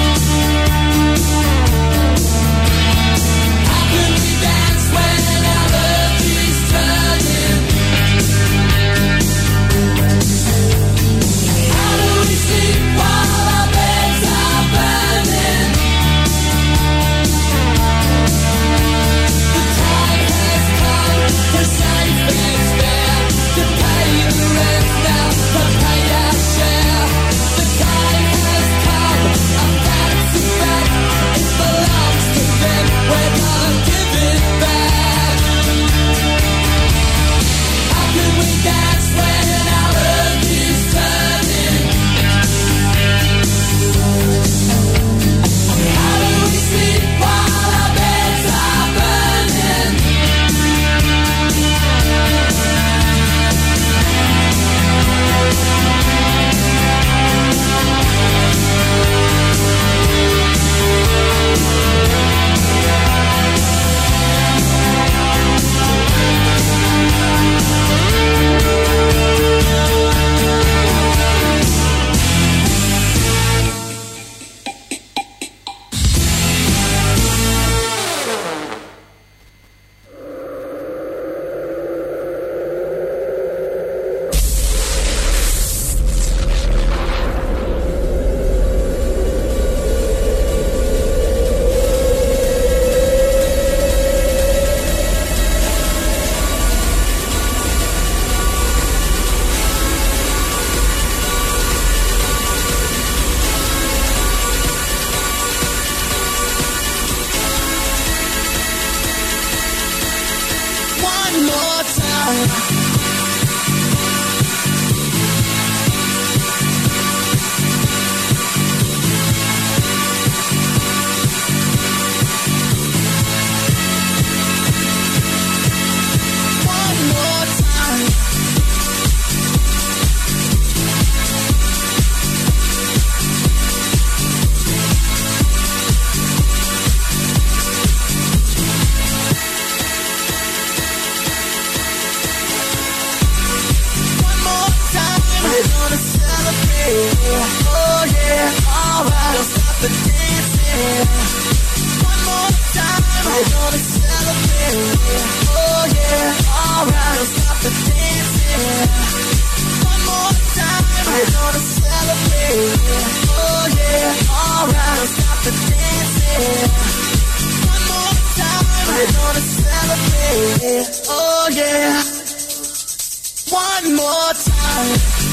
How can we dance when our earth is turning? How do we sleep while our beds are burning? The time has come to save this fare, to pay the rent now, to pay our share. The time has come, a fact's a fact. It belongs to them, we're gonna give it back. How can we dance when our earth is turning? How do we sleep while our beds are burning? One more time. yeah, alright. Don't stop the dancing. One more time, we're gonna celebrate. Oh yeah, alright. Don't stop the dancing. One more time, we're gonna celebrate. Oh yeah, alright. Don't stop the dancing. One more time, we're gonna celebrate. Oh yeah, one more time.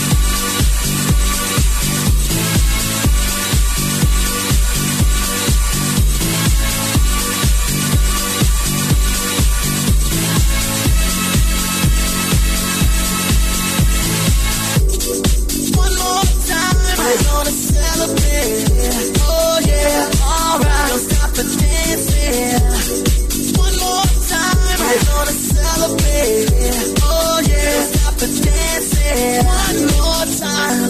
We're gonna celebrate. Oh yeah, alright. Don't stop the dancing. One more time. We're gonna celebrate. Oh yeah, don't stop the dancing. One more time.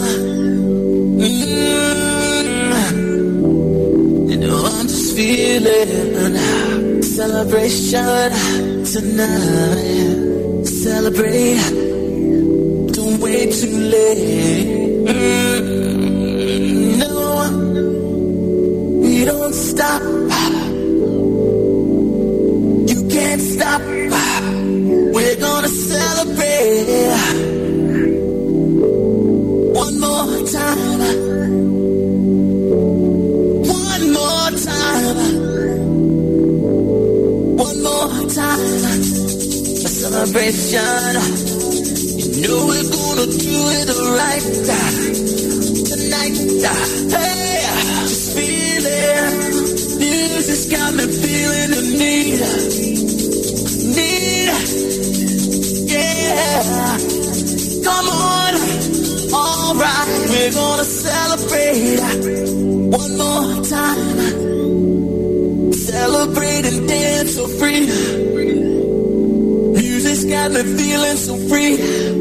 Mm-hmm. You know I'm just feeling celebration tonight. Celebrate. Don't wait too late. Mm-hmm. We don't stop. You can't stop. We're gonna celebrate. One more time. One more time. One more time. A celebration. You know we're gonna do it right tonight. Hey, just feel it. Music's got me feeling the need, need, yeah. Come on, alright, we're gonna celebrate one more time. Celebrate and dance so free. Music's got me feeling so free.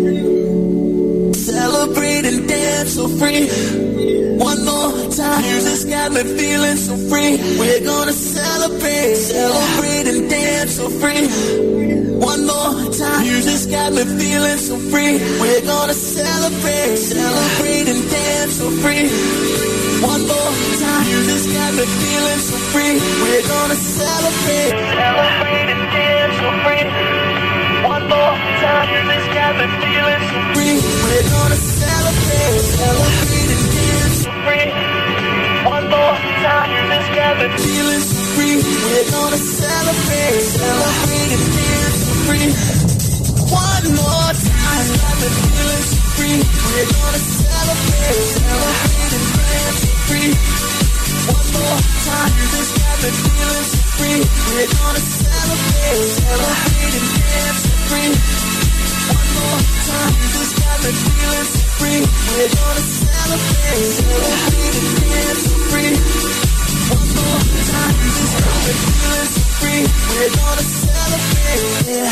Celebrate and dance so free. One more time. Music's got me feeling so free. We're gonna celebrate. Celebrate and dance so free. One more time. Music's got me feeling so free. We're gonna celebrate. Celebrate and dance so free. One more time. Music's got me feeling so free. We're gonna celebrate. Celebrate and dance so free. One more time. Music's got me feeling so free. We're gonna celebrate. Celebrate and dance so free. One more time. Music's got me feeling so free. We're gonna celebrate. Celebrate and dance so free. One more time. Got me feeling so free. We're gonna celebrate. Celebrate and dance so free. One more time. Music's got me feeling so free. We're gonna celebrate. Celebrate and dance so free. One more time. Music's got me feeling so free. We're gonna celebrate. Celebrate and dance so free. One more time. Music's got me feeling so free. We're gonna celebrate.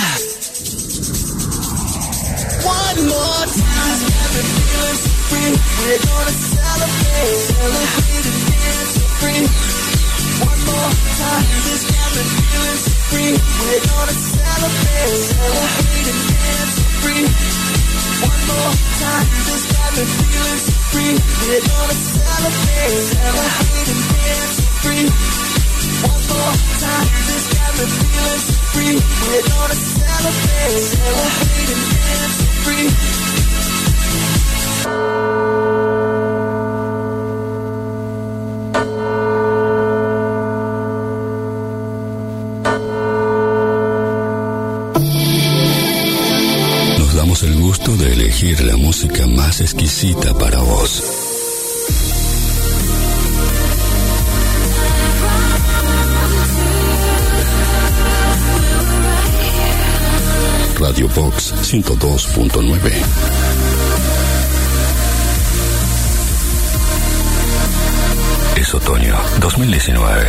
One more time. Got me feeling so free. We're gonna celebrate. Celebrate and dance so free. One more time. Music's got me feeling so free. We're gonna celebrate. Celebrate and dance so free. One more time. Music's got me feeling so free. We're gonna celebrate. Celebrate and dance so free. One more time. Music's got me feeling so free. We're gonna celebrate. Celebrate and dance so free. El gusto de elegir la música más exquisita para vos. Radio Box ciento dos punto nueve. Es otoño dos mil diecinueve.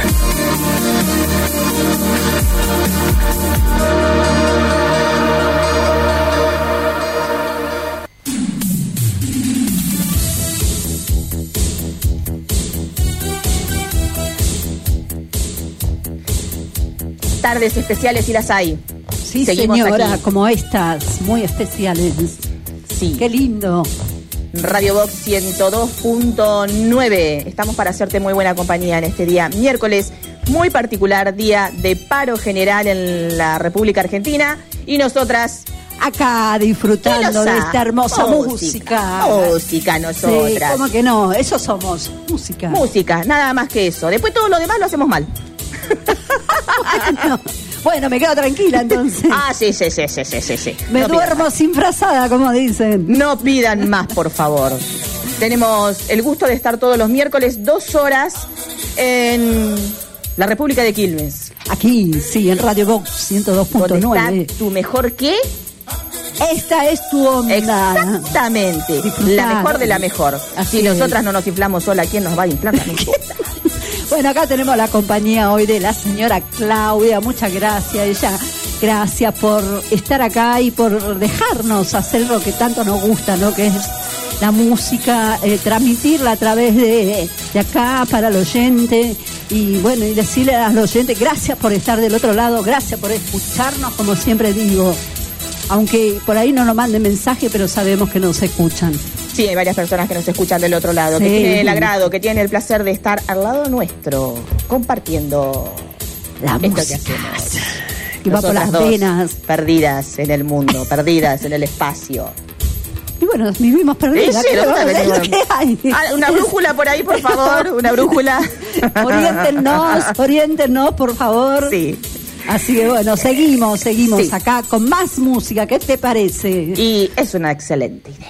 Tardes especiales y las hay. Sí, Seguimos señora, aquí. como estas, muy especiales. Sí. Qué lindo. Radio Box ciento dos punto nueve. Estamos para hacerte muy buena compañía en este día miércoles, muy particular, día de paro general en la República Argentina. Y nosotras acá disfrutando de esta hermosa música. Música, música nosotras. Sí, ¿cómo que no? Eso somos, música. Música, nada más que eso. Después todo lo demás lo hacemos mal. bueno, bueno, me quedo tranquila entonces. Ah, sí, sí, sí, sí, sí, sí, sí. Me no duermo sin frazada, como dicen. No pidan más, por favor. Tenemos el gusto de estar todos los miércoles dos horas en la República de Quilmes. Aquí, sí, en Radio Box ciento dos punto nueve. ¿Tu mejor qué? Esta es tu onda. Exactamente. Disfrutar. La mejor de la mejor. Así si nosotras no nos inflamos sola, ¿quién nos va a inflar? Bueno, acá tenemos la compañía hoy de la señora Claudia. Muchas gracias. Ella, gracias por estar acá y por dejarnos hacer lo que tanto nos gusta, ¿no? Que es la música, eh, transmitirla a través de, de acá para el oyente. Y bueno, y decirle a los oyentes, gracias por estar del otro lado, gracias por escucharnos, como siempre digo. Aunque por ahí no nos manden mensaje, pero sabemos que nos escuchan. Sí, hay varias personas que nos escuchan del otro lado, sí, que tienen el agrado, que tienen el placer de estar al lado nuestro, compartiendo la esto música que hacemos. Que va por las venas. Perdidas en el mundo, perdidas en el espacio. Y bueno, vivimos perdidas. Sí, ¿qué, ¿Qué hay? Ah, una brújula por ahí, por favor, una brújula. Oriéntenos, oriéntenos, por favor. Sí. Así que bueno, seguimos, seguimos sí. acá con más música. ¿Qué te parece? Y es una excelente idea.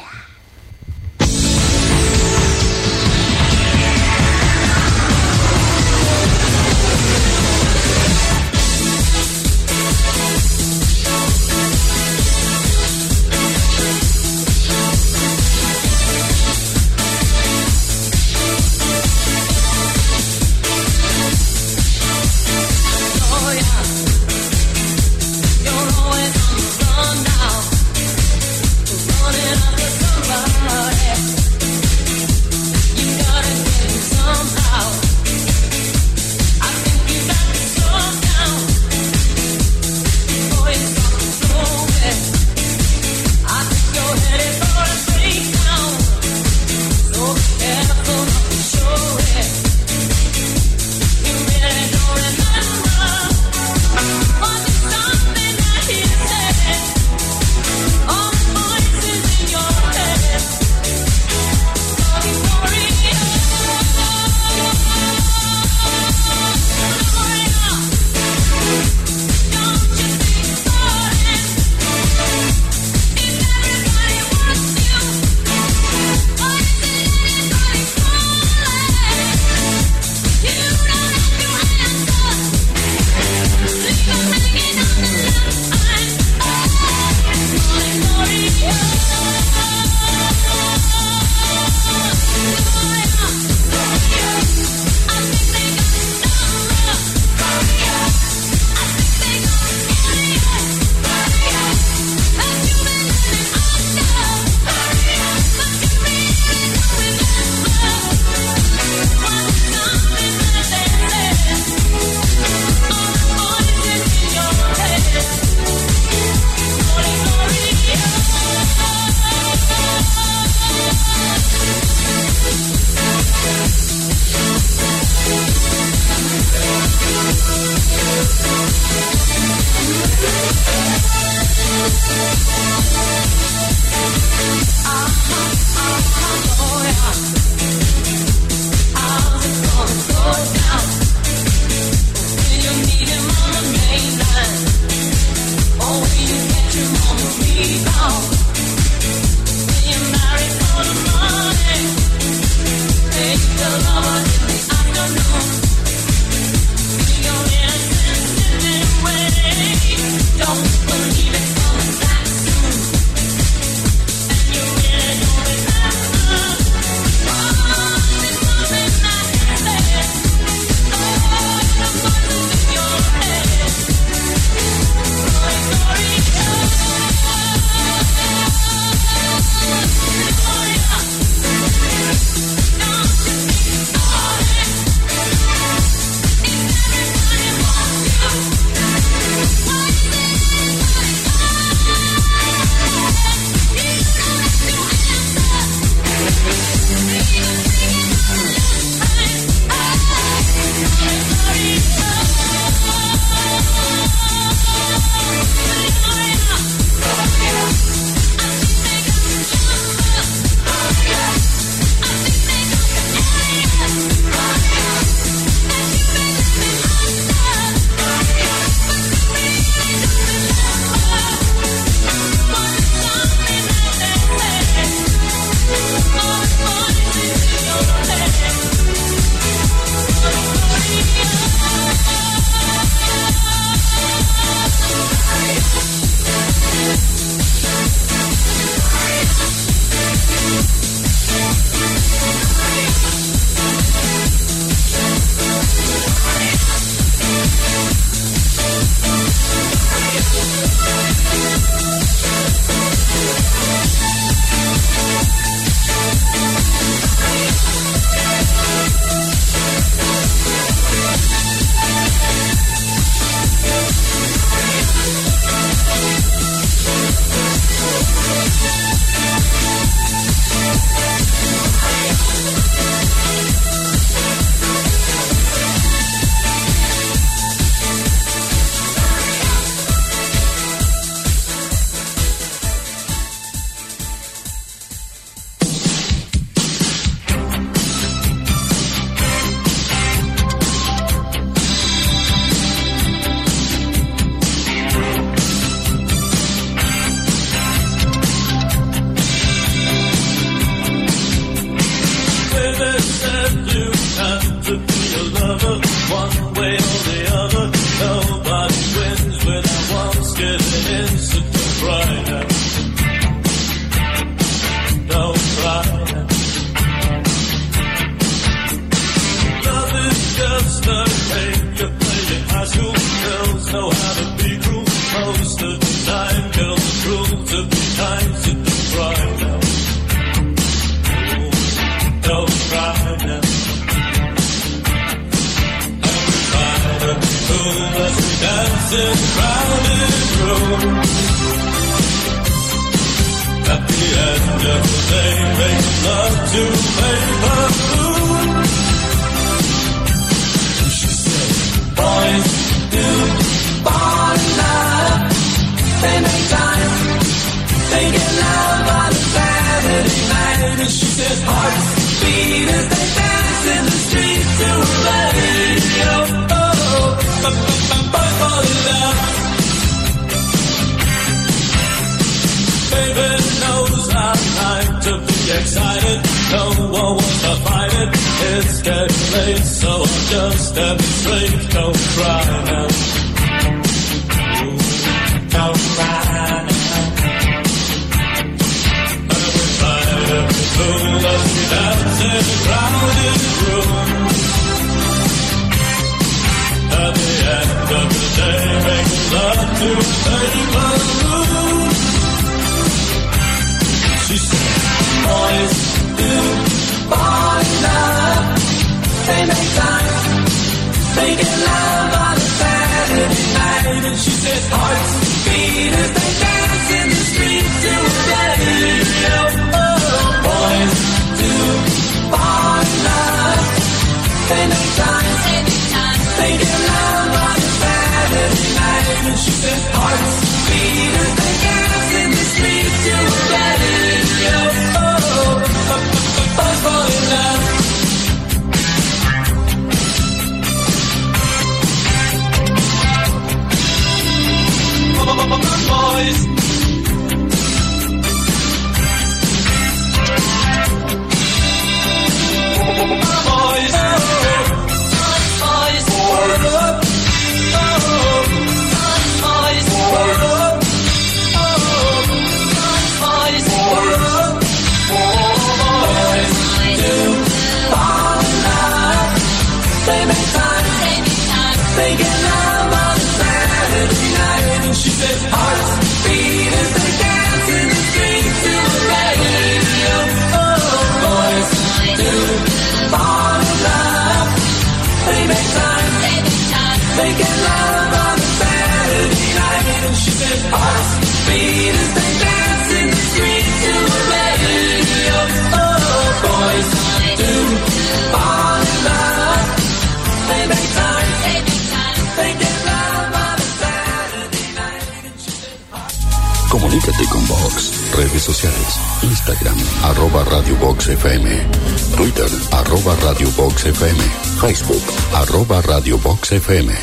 Comunícate con Vox. Redes sociales. Instagram, arroba Radio Vox F M. Twitter, arroba Radio Vox F M. Facebook, arroba Radio Vox F M.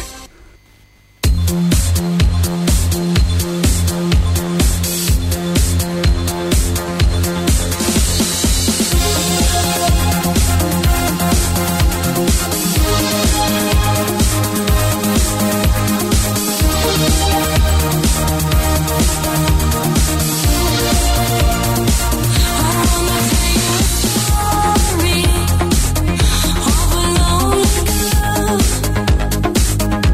Story of a lonely girl.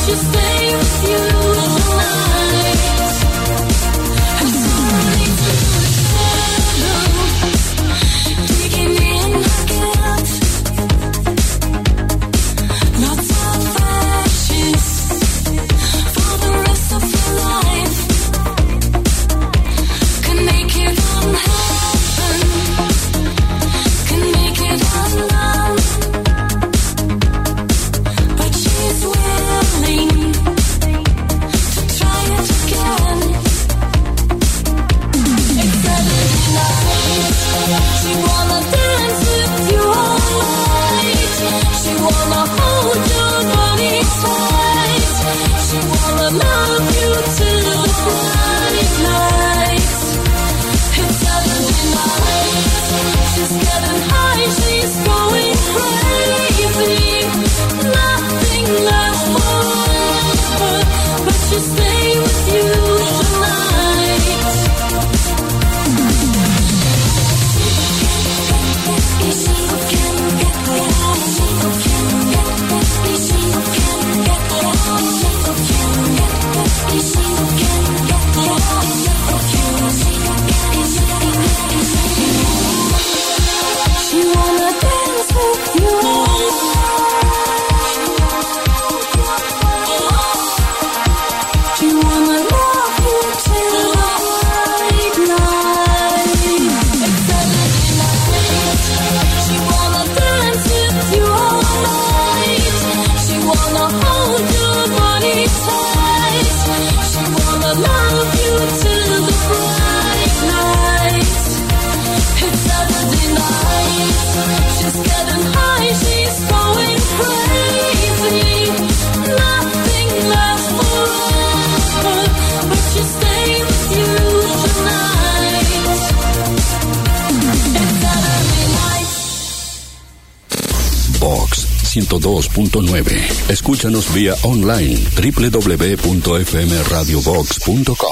ciento dos punto nueve. Escúchanos vía online doble u doble u doble u punto f m radio box punto com.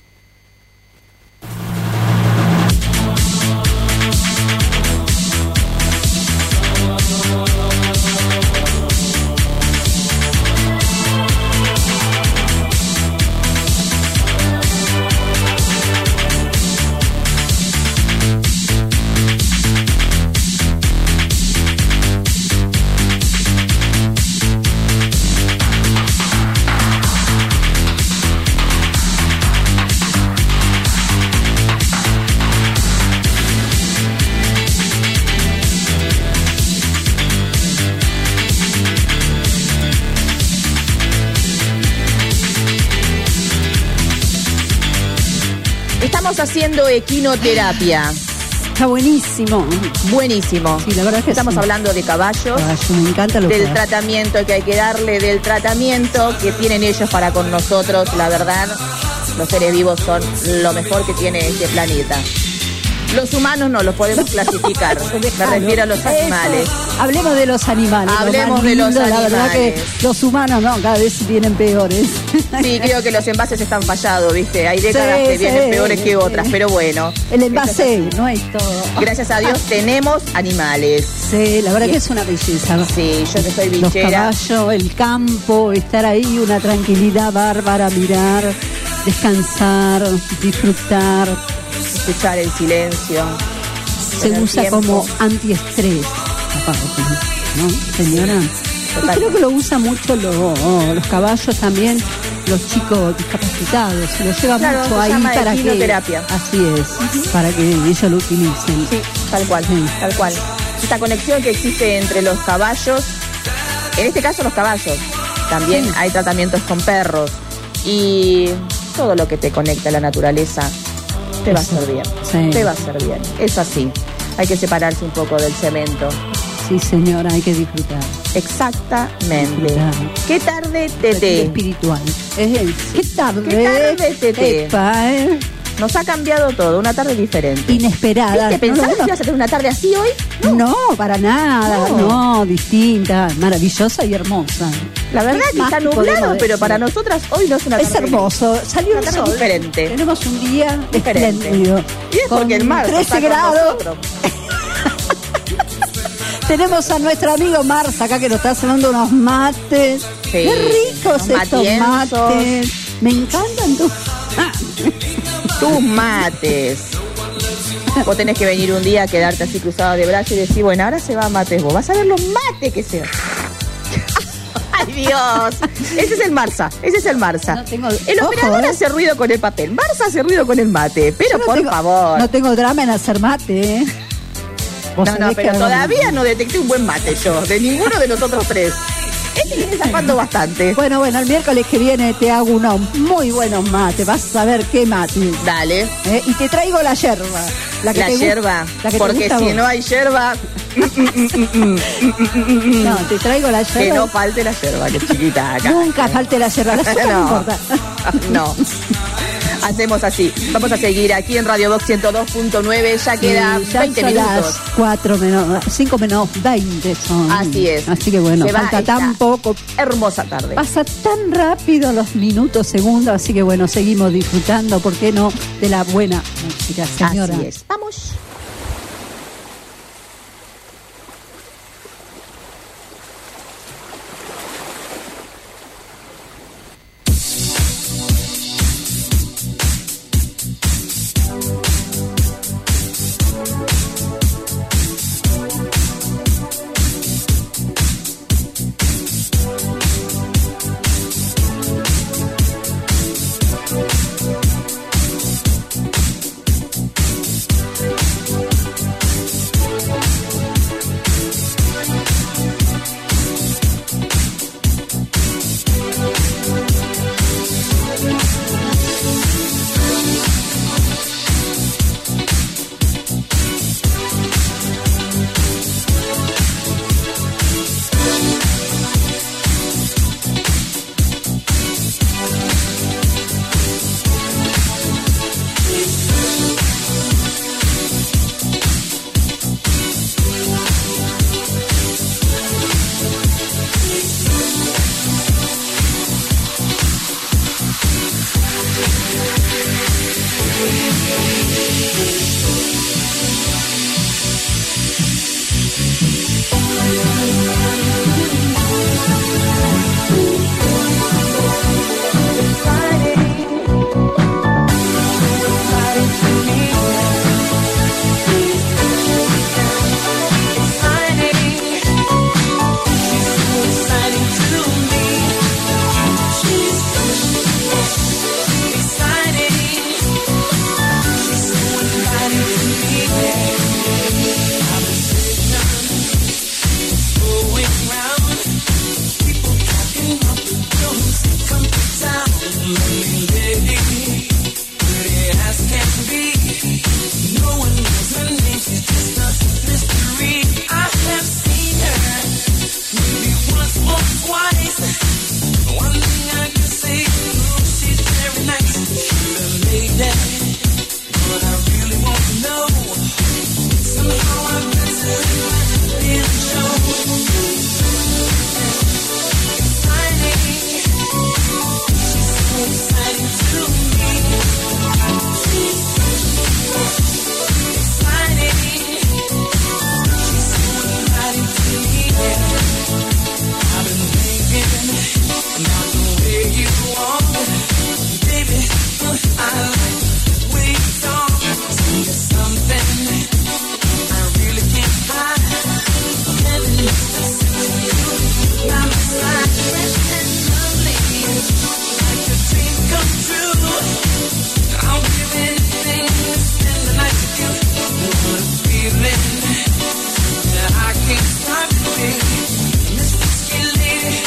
Haciendo equinoterapia. Está buenísimo. Buenísimo. Sí, la verdad es que estamos sí. hablando de caballos. Caballo, me encanta lo del que tratamiento que hay que darle, del tratamiento que tienen ellos para con nosotros. La verdad, los seres vivos son lo mejor que tiene este planeta. Los humanos no los podemos clasificar. Me refiero a los animales. Eso. Hablemos de los animales. Hablemos lo de los lindo, animales. La verdad que los humanos no, cada vez vienen peores. Sí, creo que los envases están fallados, ¿viste? Hay décadas Sí, que vienen sí, peores que sí. otras, pero bueno. El envase no es todo. Gracias a Dios tenemos animales. Sí, la verdad Y- que es una belleza. Sí, yo que soy Los bichera. caballos, el campo, estar ahí, una tranquilidad bárbara, mirar, descansar, disfrutar. Escuchar el silencio. Se tener usa tiempo. como antiestrés, aparte, ¿no, señora? Y creo que lo usan mucho lo- los caballos también, los chicos discapacitados. Se lo lleva Claro, mucho se ahí llama para que... equinoterapia. Así es, para que ellos lo utilicen. Sí, tal cual, Sí. tal cual. Esta conexión que existe entre los caballos, en este caso los caballos, también Sí. hay tratamientos con perros y todo lo que te conecta a la naturaleza te va a Eso. hacer bien, Sí. te va a hacer bien, es así. Hay que separarse un poco del cemento. Sí, señora, hay que disfrutar. Exactamente. Disfrutar. ¿Qué tarde, El Tete? espiritual. Es el- ¿Qué tarde? ¿Qué tarde, Tete? Epa, ¿eh? Nos ha cambiado todo, una tarde diferente. Inesperada. ¿Viste? No, ¿Pensabas no, que ibas a tener una tarde así hoy? no, para nada. No. No, distinta, maravillosa y hermosa. La verdad ¿Qué que más está te nublado, podemos pero decir? para nosotras hoy no es una Es tarde hermoso, salió Una el tarde sol. diferente. Tenemos un día Diferente. espléndido. Y es porque el mar trece está con grados. nosotros. Tenemos a nuestro amigo Mars acá que nos está haciendo unos mates. Sí. Qué ricos Los estos matienzos. mates. Me encantan tus Tus mates. Vos tenés que venir un día a quedarte así cruzado de brazos y decir, bueno, ahora se va a mates vos. Vas a ver los mates que se van. ¡Ay, Dios! Ese es el Marza, ese es el Marza. No tengo- El Ojo, operador eh. hace ruido con el papel. Marza hace ruido con el mate. Pero Yo no por tengo- favor. No tengo drama en hacer mate, ¿eh? Vos No, no, sabés que pero hago todavía mate. no detecté un buen mate yo, de ninguno de nosotros tres. Este viene zafando bastante. Bueno, bueno, el miércoles que viene te hago unos muy buenos mates. Vas a ver qué mate. Dale. ¿Eh? Y te traigo la yerba. La, que La te gu- yerba. la que te Porque gusta a si vos. no hay yerba, No, te traigo la yerba. que no falte la yerba, que es chiquita acá. Nunca falte la yerba. La yerba no, No. importa. No. Hacemos así. Vamos a seguir aquí en Radio Box ciento dos punto nueve. Ya queda Sí, ya veinte son minutos. las cuatro menos, cinco menos veinte son. Así es. Así que bueno, Se va falta esta tan poco. Hermosa tarde. Pasa tan rápido los minutos, segundos, así que bueno, seguimos disfrutando, ¿por qué no?, de la buena música, señora. Así es. Vamos.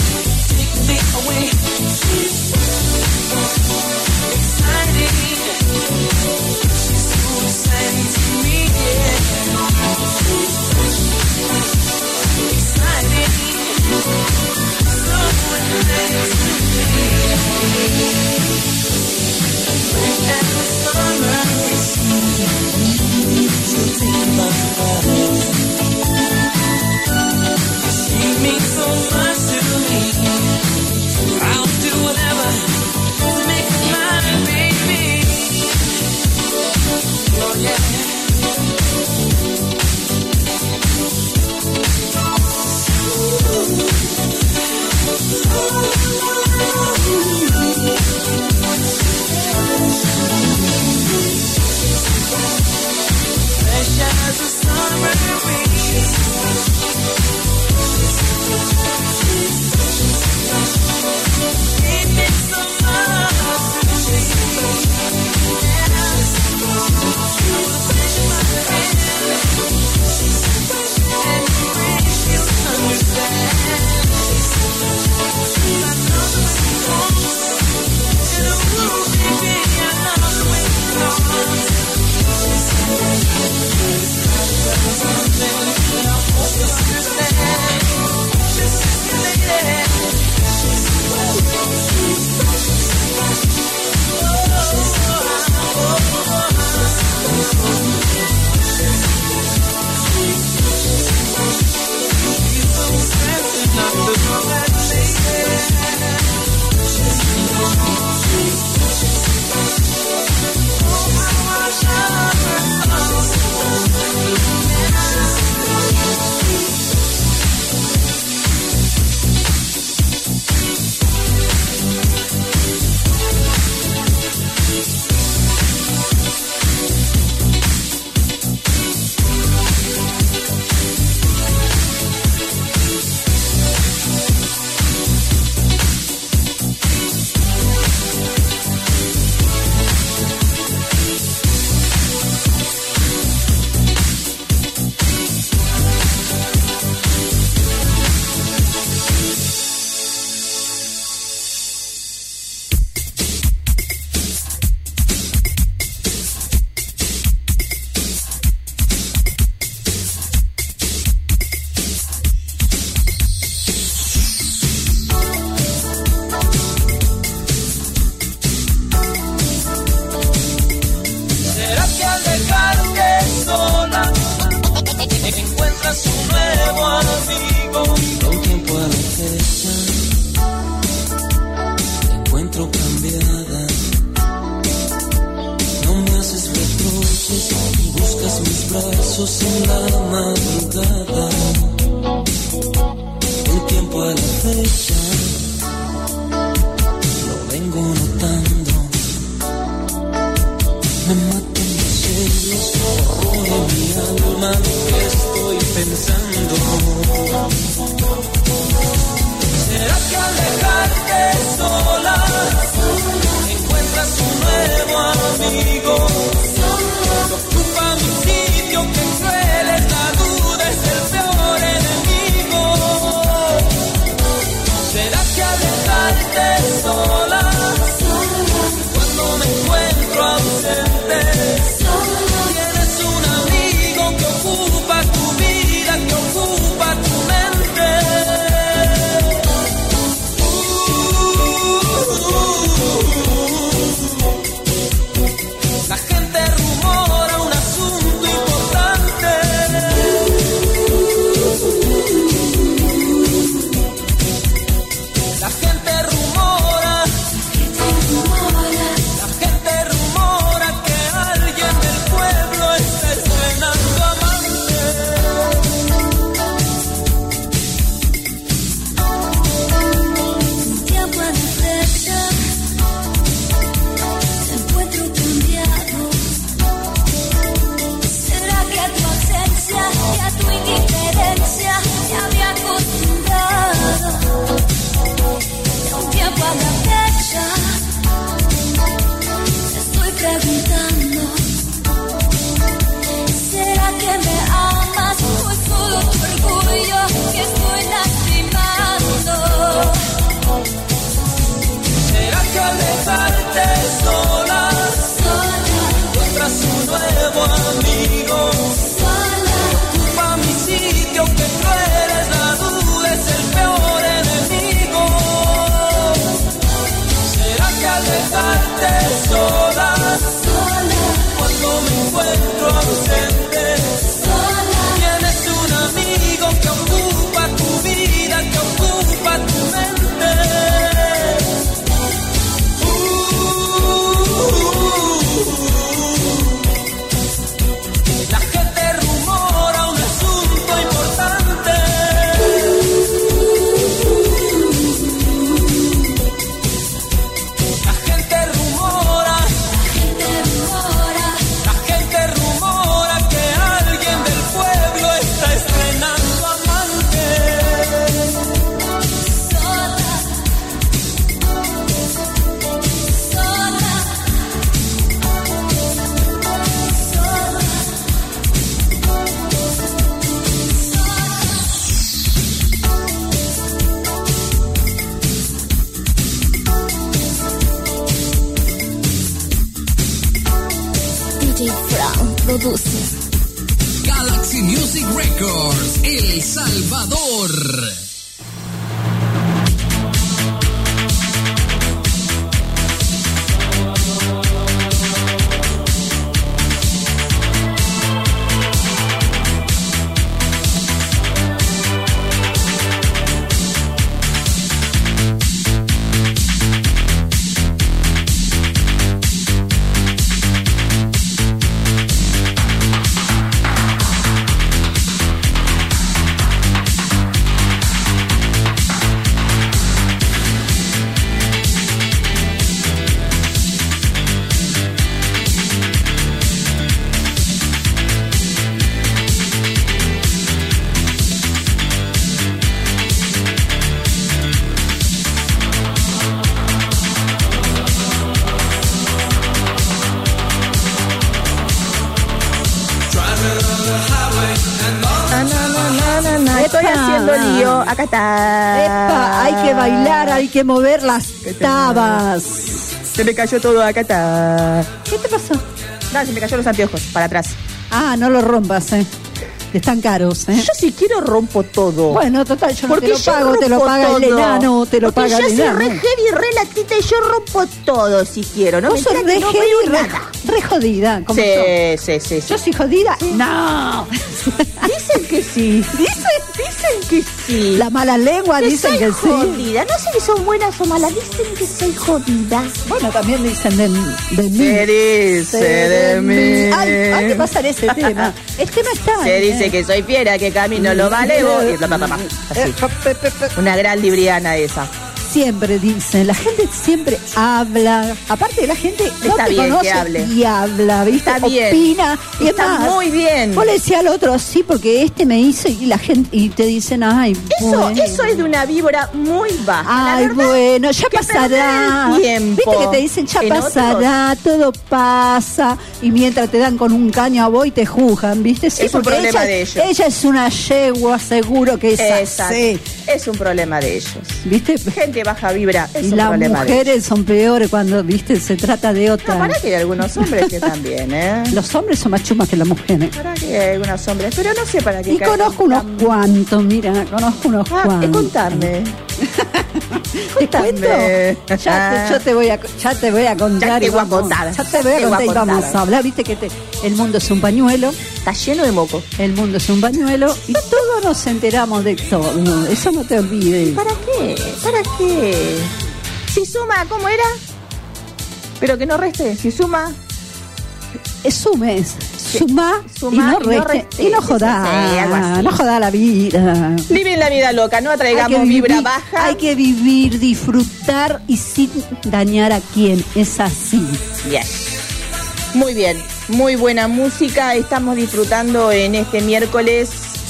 Exciting. besos en la madrugada, el tiempo a la fecha lo vengo notando. Me matan los celos, corroe mi alma, que estoy pensando. ¿Será que al dejarte sola encuentras un nuevo amigo? Ocupa mi sitio, que cruel es la duda, es el peor enemigo. ¿Será que al dejarte sola, cuando me encuentro ausente, tienes un amigo que ocupa tu vida, que ocupa tu mente? La gente rumora un asunto importante. La gente rumora, la gente rumora que alguien del pueblo está estrenando amante. Un tiempo a la fecha te encuentro cambiado. ¿Será que a tu ausencia y a tu indiferencia me había acostumbrado? De un tiempo a la fecha te estoy preguntando, ¿será que me amas o es todo tu orgullo que estoy lastimando? ¿Será que al dejarte sola, encuentras un nuevo amigo? Ocupa mi sitio, que cruel es la duda, es el peor enemigo. ¿Será que al dejarte sola, cuando me encuentro ausente, tienes un amigo que ocupa tu vida, que ocupa tu mente? La gente rumora un asunto importante. La gente rumora, la gente rumora que alguien del pueblo está estrenando amante. Sola, sola, D J Brown produce. Galaxy Music Records, El Salvador. Na, na, na, na, na, na. Estoy Epa. haciendo lío. Acá está. Epa, hay que bailar, hay que mover las tabas. Se me cayó todo. Acá está. ¿Qué te pasó? No, se me cayó los anteojos. Para atrás. Ah, no lo rompas, eh. Están caros, ¿eh? Yo si quiero rompo todo. Bueno, total, yo no Porque te lo yo pago, te lo rompo paga el todo. enano, te lo Porque paga yo el soy enano. re heavy, re latita y yo rompo todo si quiero. No Vos me sos creas re que no heavy, veo re- nada. re jodida, como Sí, yo. sí, sí, sí. ¿Yo soy jodida? No. Dicen que sí. Dicen, dicen que sí. La mala lengua Que dicen soy que sí. jodida. No sé si son buenas o malas. Dicen que soy jodida. Bueno, también dicen de, de mí. Se dice de mí. Ay, hay que pasar ese tema. El tema está. Se ¿eh? dice que soy fiera, que camino lo valevo. Y bla, bla, bla, bla. Así. Una gran libriana esa. Siempre dicen, la gente siempre habla, aparte la gente no Está te bien conoce que hable. y habla, ¿viste? Está bien. Opina y Está es más, muy bien. vos le decías al otro así porque este me hizo y la gente y te dicen, ay, Eso, bueno. eso es de una víbora muy baja. Ay, La verdad, bueno, ya que pasará. perder el tiempo. Viste que te dicen, ya En pasará, todo pasa. Y mientras te dan con un caño a vos y te juzgan, ¿viste? Sí, Es un porque problema ella, de ellos. ella es una yegua, seguro que es Exacto. así. Es un problema de ellos. ¿Viste? Gente baja vibra. Es Y un las problema de ellos. mujeres son peores cuando, ¿viste? Se trata de No, otra. para que hay algunos hombres que también, ¿eh? Los hombres son más chumas que las mujeres. Para que hay algunos hombres, pero no sé para qué. Y caen conozco unos tan- cuantos, mira, conozco unos Ah, eh, cuantos. contame. ¿Te cuento? Ya te, yo te voy a, ya te voy a contar. Ya te y voy a vamos- contar. Ya te voy a Ya te voy a contar y vamos contar. a hablar. Viste que te- el mundo es un pañuelo. Está lleno de moco. El mundo es un pañuelo y todos nos enteramos de todo. Eso no te olvides. ¿Para qué? ¿Para qué? Si suma, ¿cómo era? Pero que no reste. Si suma, Eh, Sumes, suma, Suma y no y no reste. reste. Y no Sí, jodá, sí, algo así. no jodá la vida. viven la vida loca, no Hay que atraigamos vibra vivir- baja. Hay que vivir, disfrutar y sin dañar a quien. Es así. Bien. Muy bien, muy buena música. Estamos disfrutando en este miércoles.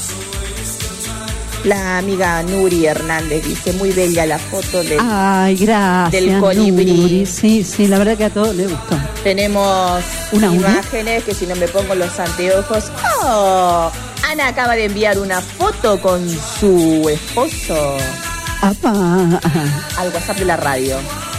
La amiga Nuri Hernández dice, muy bella la foto de... Ay, gracias. Del colibrí. Nuri. Sí, sí, la verdad que a todos les gustó. Tenemos ¿Una, una? imágenes que si no me pongo los anteojos... ¡Oh! Ana acaba de enviar una foto con su esposo Apa. al WhatsApp de la radio.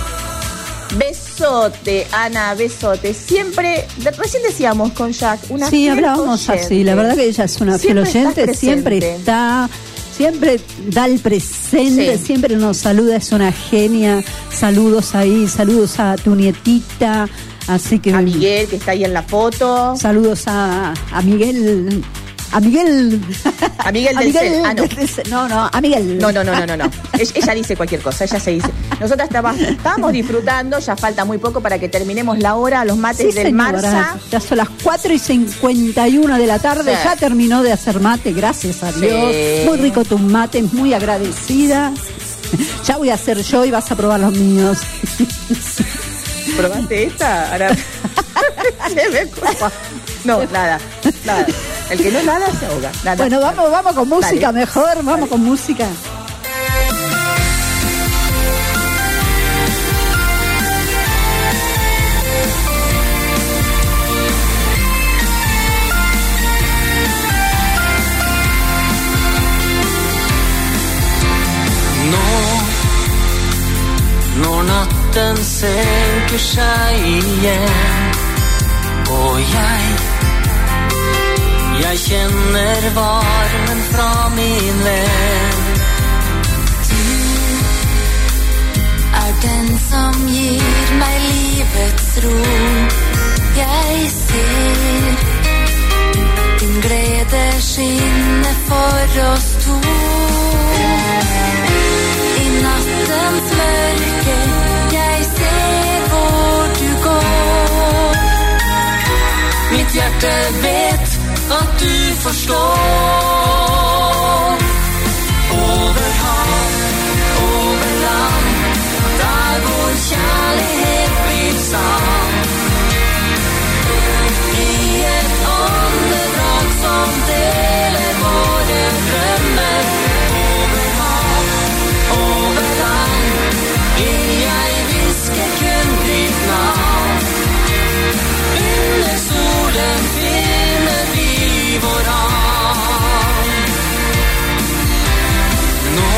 Besote, Ana, besote. Siempre, de- recién decíamos con Jack, una Sí, fiel hablábamos oyente. así. La verdad que ella es una fiel Siempre estás oyente, siempre presente. está, siempre da el presente, Sí. siempre nos saluda, es una genia. Saludos ahí, saludos a tu nietita. Así que A Miguel, que está ahí en la foto. saludos a, a Miguel. A Miguel. A Miguel del Cel. Ah, no. del Cel. No, no, a Miguel. No, no, no, no, no, no. Ella, ella dice cualquier cosa, ella se dice. Nosotras estaba- estábamos disfrutando, ya falta muy poco para que terminemos la hora, los mates Sí, del señora. Marsa. Ya son las cuatro y cincuenta y uno de la tarde. Sí. Ya terminó de hacer mate, gracias a Dios. Sí. Muy rico tus mates, muy agradecida. Ya voy a hacer yo y vas a probar los míos. ¿Probaste esta? Ahora... Se me culpa. No, nada, nada. El que no nada se ahoga. Nada. Bueno, vamos, vamos con música Dale. mejor, vamos con música. Nå, når natten senker seg igjen, og jeg, jeg kjenner varmen fra min venn. Er den som gir meg livets ro. Jeg ser din glede skinne for oss to. I nattens mørke jeg ser hvor du går. Mitt hjerte vet at du forstår. Over hav, over land, der hvor kjærlighet blir sann. I et åndedrag som deler våre drømmer. Over hav, over land, vil jeg hviske kun ditt navn. Under solen finner vi vår havn. Nå,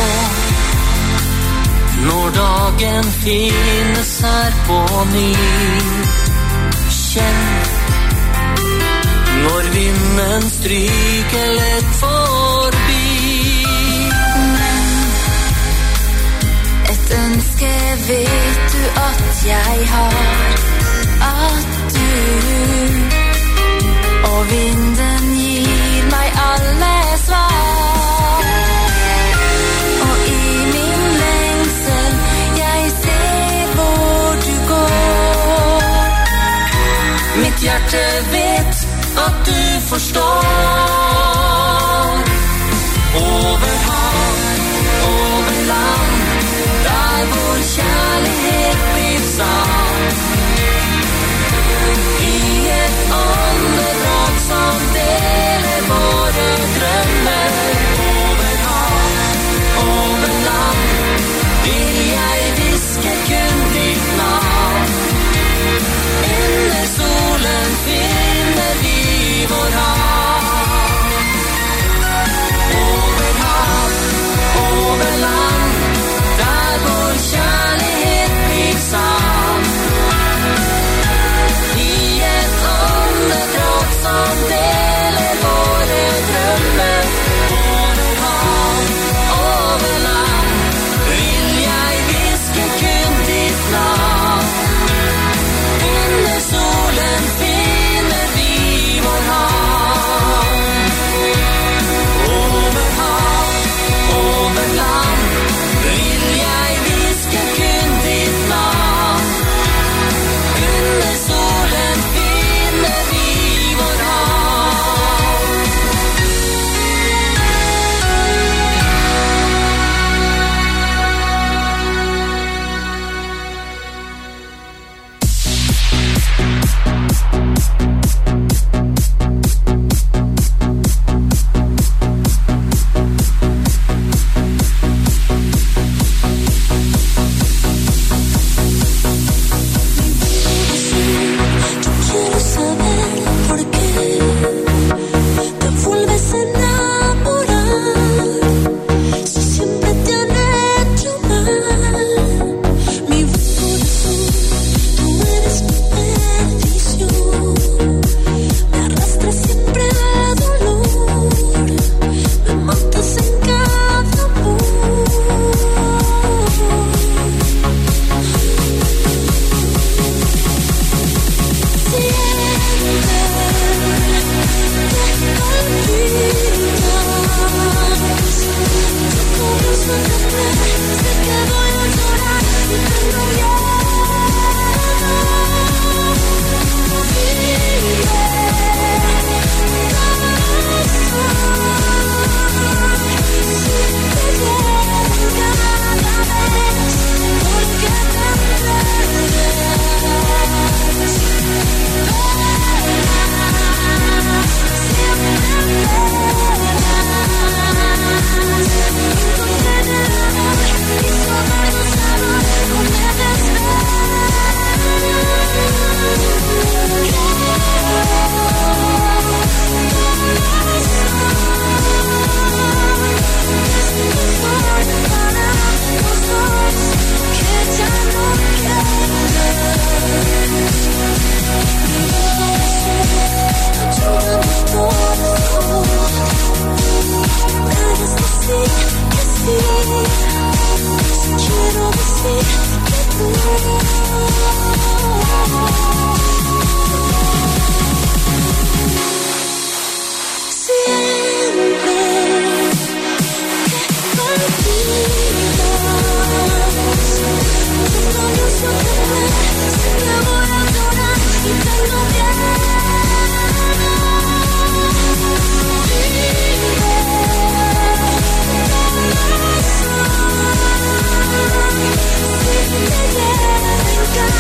når dagen finnes her på ny, kjenn når vinden stryker lett forbi. Et ønske vet du at jeg har. At du och vinden ger mig alla svar. Och i min längsel jag ser var du går. Mitt hjärta vet att du förstår. Över hav, över land, där vår kärlek blir sann. I ett underlag som delar våra drömmar. Över hav, över land, vill jag viska kun ditt namn. När solen finner vi vår hav. Över hav, över land, där vår kärlek blir sann. I ett underdrag som delar våra drömmar. Över hav, över land, vill jag viska kun ditt namn. När solen finner vi vår hav. Över hav, över land, vill jag viska kun ditt namn. När solen finner vi vår hav. Yo quiero saber por qué te vuelves a enamorar. Si siempre te han hecho mal, mi corazón, tú eres mi perdición. Me arrastras siempre al dolor, me matas en cada amor. Quiero decir que tú siempre que palpitas, tus labios son de miel, sé que voy a llorar y tengo miedo. Dime, si te llevo en casa.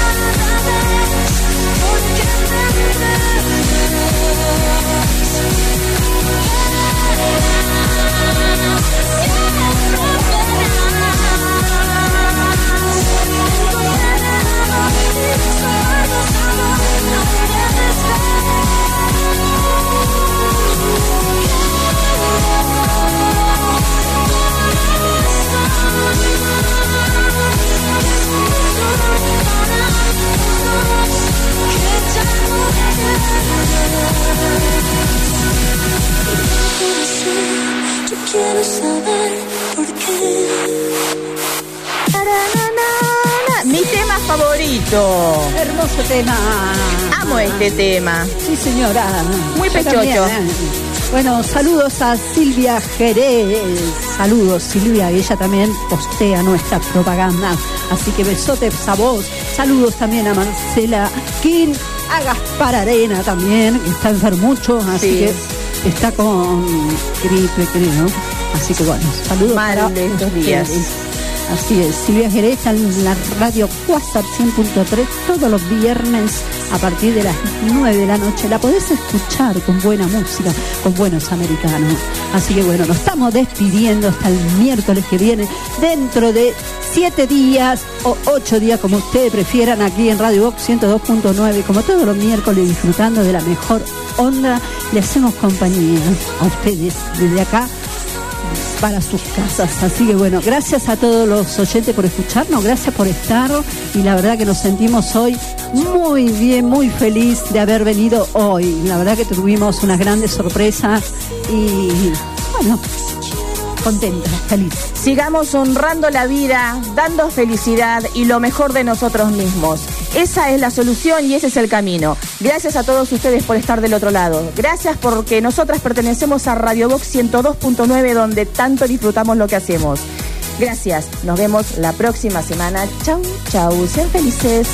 Hermosito. Hermoso tema. Amo este tema. Sí, señora. Muy Yo pechocho. también. Bueno, saludos a Silvia Jerez. Saludos, Silvia, y ella también postea nuestra propaganda. Así que besotes a vos. Saludos también a Marcela King, a Gaspar Arena también, que está enfermucho, así Sí. que está con gripe, creo. Así que bueno, saludos Mal para de estos ustedes. días. Así es, Silvia Jerez está en la radio WhatsApp cien punto tres todos los viernes a partir de las nueve de la noche. La podés escuchar con buena música, con buenos americanos. Así que bueno, nos estamos despidiendo hasta el miércoles que viene, dentro de siete días o ocho días, como ustedes prefieran, aquí en Radio Box ciento dos punto nueve, como todos los miércoles, disfrutando de la mejor onda. Le hacemos compañía a ustedes desde acá para sus casas. Así que bueno, gracias a todos los oyentes por escucharnos, gracias por estar, y la verdad que nos sentimos hoy muy bien, muy feliz de haber venido hoy. La verdad que tuvimos unas grandes sorpresas y bueno, contenta, feliz. Sigamos honrando la vida, dando felicidad y lo mejor de nosotros mismos. Esa es la solución y ese es el camino. Gracias a todos ustedes por estar del otro lado. Gracias porque nosotras pertenecemos a Radio Box ciento dos punto nueve, donde tanto disfrutamos lo que hacemos. Gracias. Nos vemos la próxima semana. Chau, chau. Sean felices.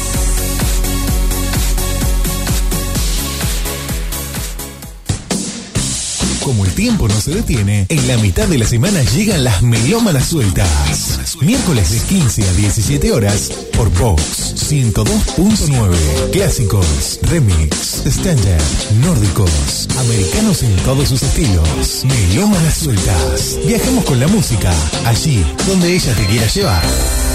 Como el tiempo no se detiene, en la mitad de la semana llegan las melómanas sueltas. Miércoles de quince a diecisiete horas por Vox ciento dos punto nueve. Clásicos, remix, standard, nórdicos, americanos en todos sus estilos. Melómanas sueltas. Viajamos con la música, allí donde ella te quiera llevar.